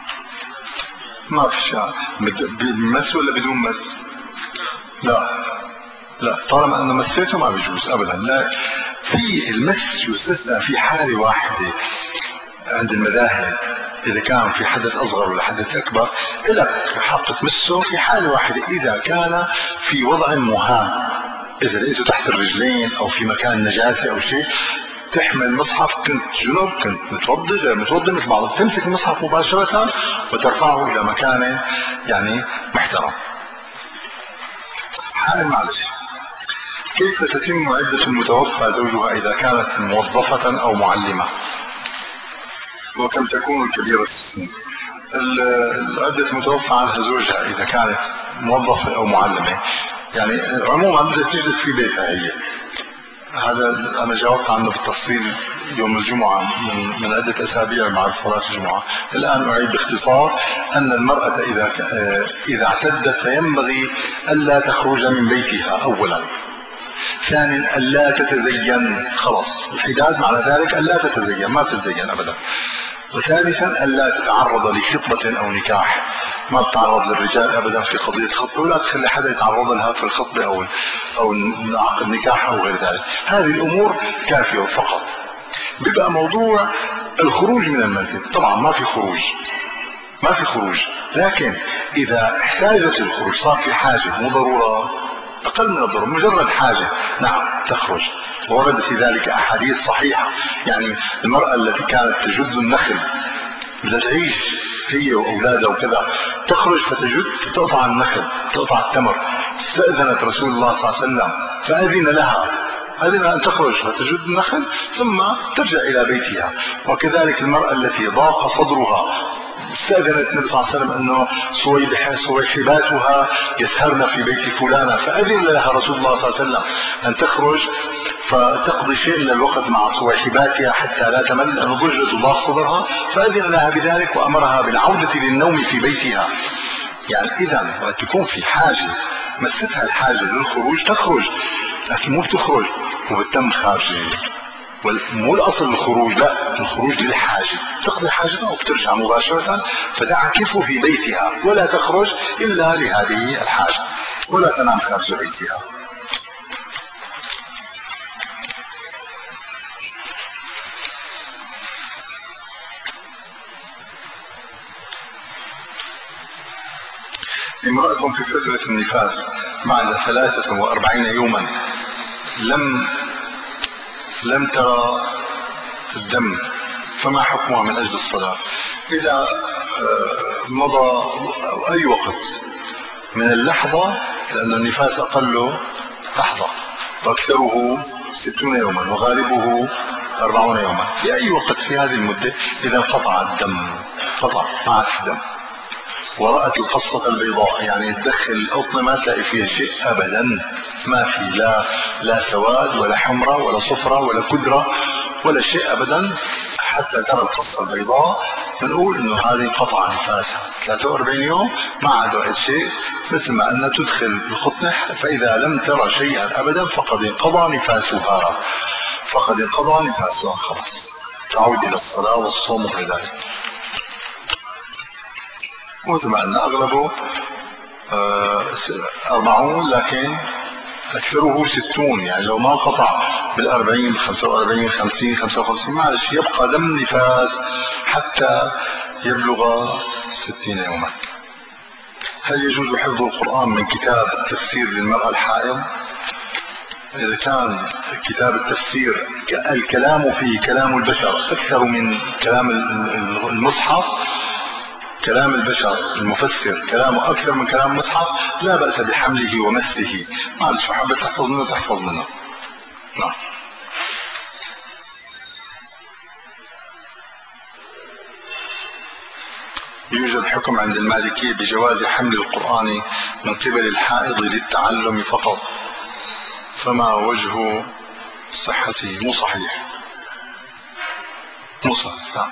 Speaker 1: ما في شيء. بمس ولا بدون مس؟ لا لا، طالما أنه مسيته ما بيجوز أبدا. لا، في المس يستثنى في حالة واحدة عند المذاهب، إذا كان في حدث أصغر ولا حدث أكبر لك حق تمسه في حالة واحدة، إذا كان في وضع مهام، إذا لقيته تحت الرجلين أو في مكان نجاسة أو شيء. تحمل مصحف، كنت جنوب كنت متوضي غير متوضي مثل بعض، تمسك المصحف مباشرة وترفعه إلى مكان يعني محترم. حال معلش، كيف تتم عدة المتوفى زوجها إذا كانت موظفة أو معلمة؟ وكم تكون كبيرة السن؟ العدة المتوفى عنها زوجها إذا كانت موظفة أو معلمة، يعني عموما بدها تجلس في بيتها هي. هذا أنا جاوبت عنه بالتفصيل يوم الجمعة من, من عدة أسابيع مع صلاة الجمعة. الآن أعيد باختصار أن المرأة إذا إذا اعتدت فينبغي ألا تخرج من بيتها أولا. ثانيا ألا تتزين، خلاص الحداد معنى ذلك ألا تتزين، ما تتزين أبدا. وثالثا ألا تتعرض لخطبة أو نكاح، ما تتعرض للرجال أبدا في قضية خطبة، ولا تخلي حدا يتعرض لها في الخطبة أو أو عقد نكاح أو غير ذلك. هذه الأمور كافية فقط. بيبقى موضوع الخروج من المنزل، طبعا ما في خروج ما في خروج لكن إذا احتاجت الخروج، صار في حاجة، مو ضرورة، أقل من الضرورة، مجرد حاجة، نعم تخرج. ورد في ذلك أحاديث صحيحة. يعني المرأة التي كانت تجد النخل، بدها تعيش هي وأولادها وكذا، تخرج فتجد، تقطع النخل، تقطع التمر. استأذنت رسول الله صلى الله عليه وسلم فأذن لها، أذن أن تخرج فتجد النخل ثم ترجع إلى بيتها. وكذلك المرأة التي ضاق صدرها، استأذنت النبي صلى الله عليه وسلم أنه صويحباتها يسهرن في بيت فلانة، فأذن لها رسول الله صلى الله عليه وسلم أن تخرج فتقضي شيء من الوقت مع صويحباتها حتى لا تمل، أن ضجت ضاق صدرها، فأذن لها بذلك وأمرها بالعودة للنوم في بيتها. يعني إذا وقت تكون في حاجة مستها الحاجة للخروج تخرج، لكن مو بتخرج وبتم خارجة. مو الأصل الخروج، لا، الخروج للحاجة، تقضي حاجتها وبترجع مباشرة، فتعكف في بيتها ولا تخرج إلا لهذه الحاجة، ولا تنام خارج بيتها. امرأة في فترة النفاس بعد ثلاثة وأربعين يوما لم لم ترى الدم، فما حكمها من أجل الصلاة؟ إذا مضى أي وقت من اللحظة، لأن النفاس أقله لحظة وأكثره ستون يوما وغالبه أربعون يوما، في أي وقت في هذه المدة إذا انقطع الدم، قطع ما عاد في دم، ورأت القصة البيضاء، يعني تدخل القطن ما تلاقي فيها شيء أبدا، ما في لا لا سواد ولا حمرة ولا صفرة ولا كدرة ولا شيء أبدا، حتى ترى القصة البيضاء بنقول إنه هذه انقطع نفاسها. ثلاثة وأربعين يوم ما عاد وقت شيء، مثل ما أن تدخل القطن، فإذا لم ترى شيئا أبدا فقد انقضى نفاسها، فقد انقضى نفاسها، خلاص تعود إلى الصلاة والصوم وكذلك. مثل ما أن أغلبه أربعون لكن أكثره ستون، يعني لو ما انقطع بالأربعين بخمسة وأربعين خمسين خمسة وخمسين معلش يبقى دم نفاس حتى يبلغ ستين يوما. هل يجوز حفظ القرآن من كتاب التفسير للمرأة الحائض؟ إذا كان كتاب التفسير الكلام فيه كلام البشر أكثر من كلام المصحف، كلام البشر المفسر كلامه أكثر من كلام المصحف، لا بأس بحمله ومسه، معلش حبة تحفظ منه تحفظ منه. نعم. يوجد حكم عند المالكية بجواز حمل القرآن من قبل الحائض للتعلم فقط؟ فما وجه صحته؟ مو صحيح، مو صحيح. نعم.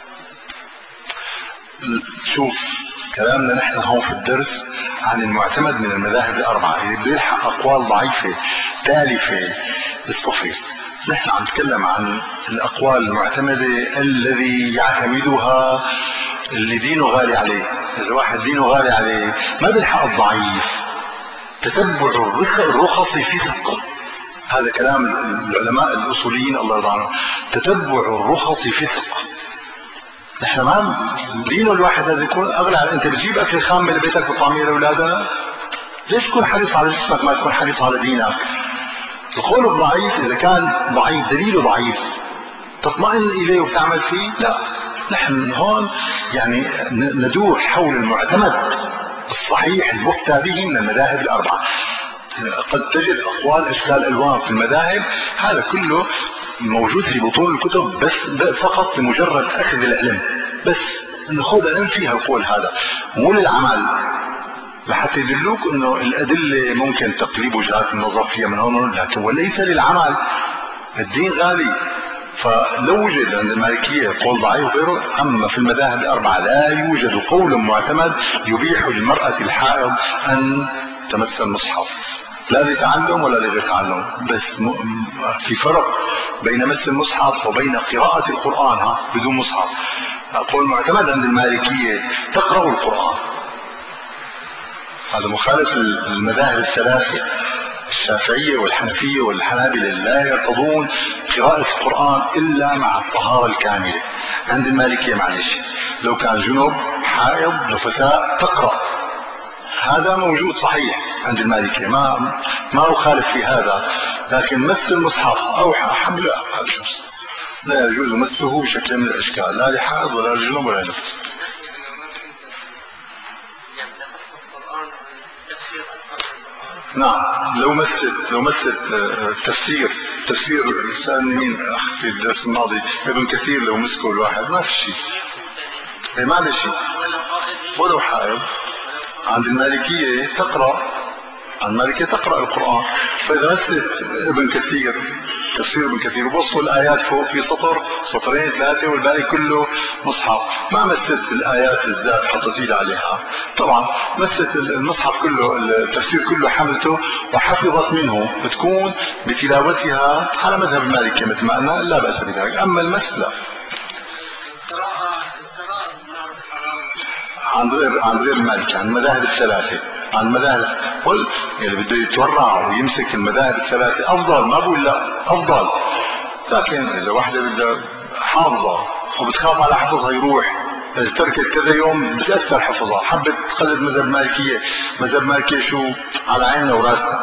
Speaker 1: شوف كلامنا نحن هون في الدرس عن المعتمد من المذاهب الأربعة، اللي بده يلحق أقوال ضعيفة تالفة يصطفي. نحن عم نتكلم عن الأقوال المعتمدة الذي يعتمدها اللي دينه غالي عليه. إذا واحد دينه غالي عليه ما بيلحق الضعيف. تتبع الرخص في فسقه، هذا كلام العلماء الأصوليين الله يرضى عنهم. تتبع الرخص فسق. نحن ما دينه الواحد لازم يكون أغلى على. أنت بتجيب أكل خام من بيتك وطعمية لأولادك، ليش تكون حريص على جسمك ما تكون حريص على دينك؟ القول الضعيف إذا كان ضعيف دليله ضعيف تطمئن إليه وبتعمل فيه؟ لا. نحن هون يعني ندور حول المعتمد الصحيح المفتى به من المذاهب الأربعة. قد تجد أقوال أشكال ألوان في المذاهب، هذا كله موجود في بطون الكتب بس فقط لمجرد أخذ العلم، بس نأخذ علم فيها القول هذا مو للعمل، لحتى يدلوك انه الأدلة ممكن تقليب وجهات النظر فيها من هون، لكن وليس للعمل. الدين غالي. فلو وجد عند المالكية قول ضعيف وغيره، أما في المذاهب الأربعة لا يوجد قول معتمد يبيح للمرأة الحائض أن تمس المصحف، لا لتعلم ولا لغير تعلم. بس في فرق بين مس المصحف وبين قراءة القرآن ها بدون مصحف. قول معتمد عند المالكية تقرأ القرآن، هذا مخالف للمذاهب الثلاثة. الشافعية والحنفية والحنابلة لا يرتضون قراءة القرآن إلا مع الطهارة الكاملة. عند المالكية معلش لو كان جنوب حائض نفساء تقرأ، هذا موجود صحيح عند المالكية، ما ما أخالف في هذا. لكن مس المصحف أو حمل هذا شو لا يجوز مسه بشكل من الأشكال، لا لحائض ولا لجنوب ولا نفس. نعم. لو مسد لو مسد تفسير تفسير لسان مين اخ في الدرس الماضي ابن كثير، لو مسكه الواحد ما في شيء، ما له شيء ولو حائض. عند المالكية تقرأ، عند المالكية تقرأ القرآن. فإذا مسد ابن كثير تفسير ابن كثير وبصوا الآيات فوق في سطر سطرين ثلاثة والباقي كله مصحف، ما مسد الآيات بالذات حطت ايد عليها، طبعا مسد المصحف كله التفسير كله حملته وحفظت منه، بتكون بتلاوتها على مذهب المالكية مثل ما قلنا لا بأس بذلك. أما المس لا. عن غير عن غير المالكي، عن المذاهب الثلاثة، عن المذاهب قل اللي بده يتورع ويمسك المذاهب الثلاثة أفضل، ما بقول لا أفضل، لكن إذا واحدة بدها حافظة وبتخاف على حفظها يروح، إذا تركت كذا يوم بتأثر حفظها، حبت تقلد مذهب مالكية، مذهب مالكية شو على عيننا وراسنا،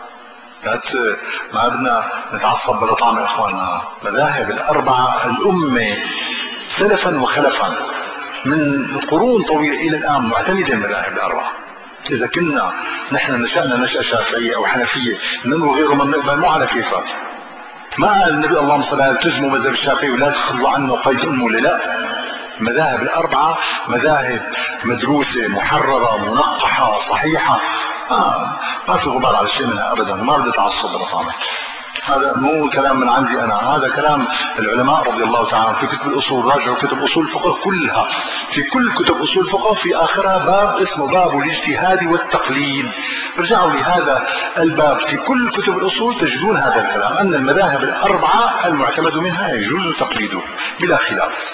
Speaker 1: ما بدنا نتعصب بلا طعم يا إخواننا. مذاهب الأربعة الأمة سلفا وخلفا من قرون طويلة إلى الآن معتمدة المذاهب الأربعة. إذا كنا نحن نشأنا نشأة شافعية أو حنفية ننو غيره من نقبل مو على كيفك. ما قال النبي اللهم صل على التزموا مذهب الشافعي ولا تخلوا عنه قيد أمه، لا. المذاهب الأربعة مذاهب مدروسة محررة منقحة صحيحة، آه ما في غبار على شيء منها أبدا، ما بدي تعصب ولا طعمة. هذا مو كلام من عندي أنا، هذا كلام العلماء رضي الله تعالى في كتب الأصول. راجعوا كتب أصول الفقه كلها، في كل كتب أصول الفقه في آخرها باب اسمه باب الاجتهاد والتقليد. ارجعوا لهذا الباب في كل كتب الأصول تجدون هذا الكلام، أن المذاهب الأربعة المعتمد منها يجوز تقليده بلا خلاف.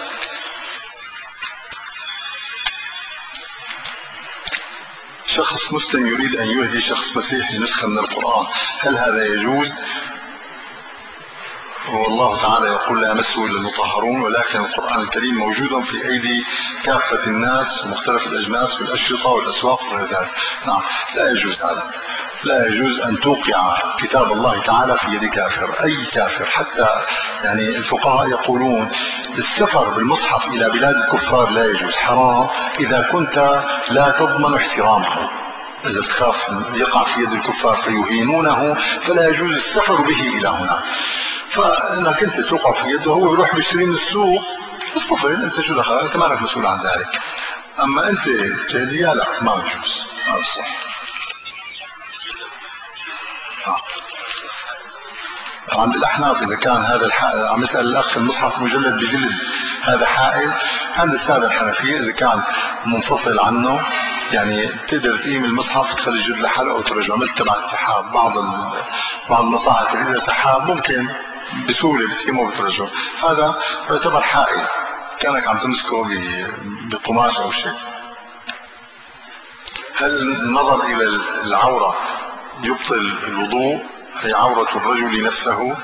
Speaker 1: شخص مسلم يريد أن يهدي شخص مسيحي نسخة من القرآن، هل هذا يجوز؟ والله تعالى يقول لا يمسه إلا المطهرون، ولكن القرآن الكريم موجود في أيدي كافة الناس ومختلف الأجناس في الأشرطة والأسواق وغير ذلك. نعم لا يجوز هذا، لا يجوز أن توقع كتاب الله تعالى في يد كافر، أي كافر. حتى يعني الفقهاء يقولون السفر بالمصحف إلى بلاد الكفار لا يجوز، حرام إذا كنت لا تضمن احترامه. إذا بتخاف يقع في يد الكفار فيهينونه فلا يجوز السفر به إلى هنا. فانك انت توقع في يده هو بيروح بيشتري من السوق بالصفر، انت شو دخل، انت مالك مسؤول عن ذلك. اما انت تهديها لا ما بيجوز، ما بصح. عند الأحناف إذا كان هذا الحائل، عم يسأل الأخ المصحف مجلد بجلد هذا حائل. عند السادة الحنفية إذا كان منفصل عنه يعني تقدر تقيم المصحف تخلي الجلد لحاله أو ترجعه، مثل تبع السحاب. بعض بعض المصاحف اللي إذا سحاب ممكن بسهولة بتقيمه وبترجعه، هذا يعتبر حائل كانك عم تمسكه بقماش أو شيء. هل النظر إلى العورة يبطل الوضوء، أي عورة الرجل نفسه؟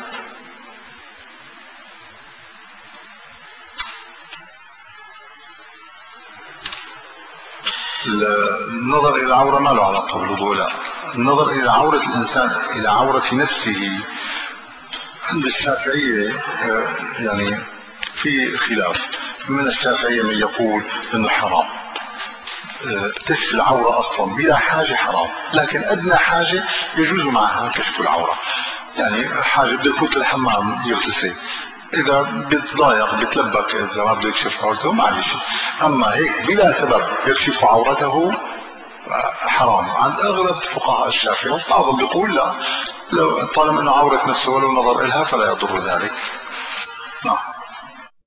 Speaker 1: النظر إلى العورة ما له علاقة بالوضوء، لا. النظر إلى عورة الإنسان، إلى عورة نفسه، عند الشافعية يعني في خلاف. من الشافعية من يقول إنه حرام كشف العورة أصلا بلا حاجة حرام، لكن أدنى حاجة يجوز معها كشف العورة. يعني حاجة بده يفوت الحمام يغتسل، إذا بتضايق بتلبك إذا ما بده يكشف عورته معلش، أما هيك بلا سبب يكشف عورته حرام عند أغلب فقهاء الشافعي. وبعضهم بيقول لا، لو طالما أنه عورة نفسه ولو نظر إلها فلا يضر ذلك.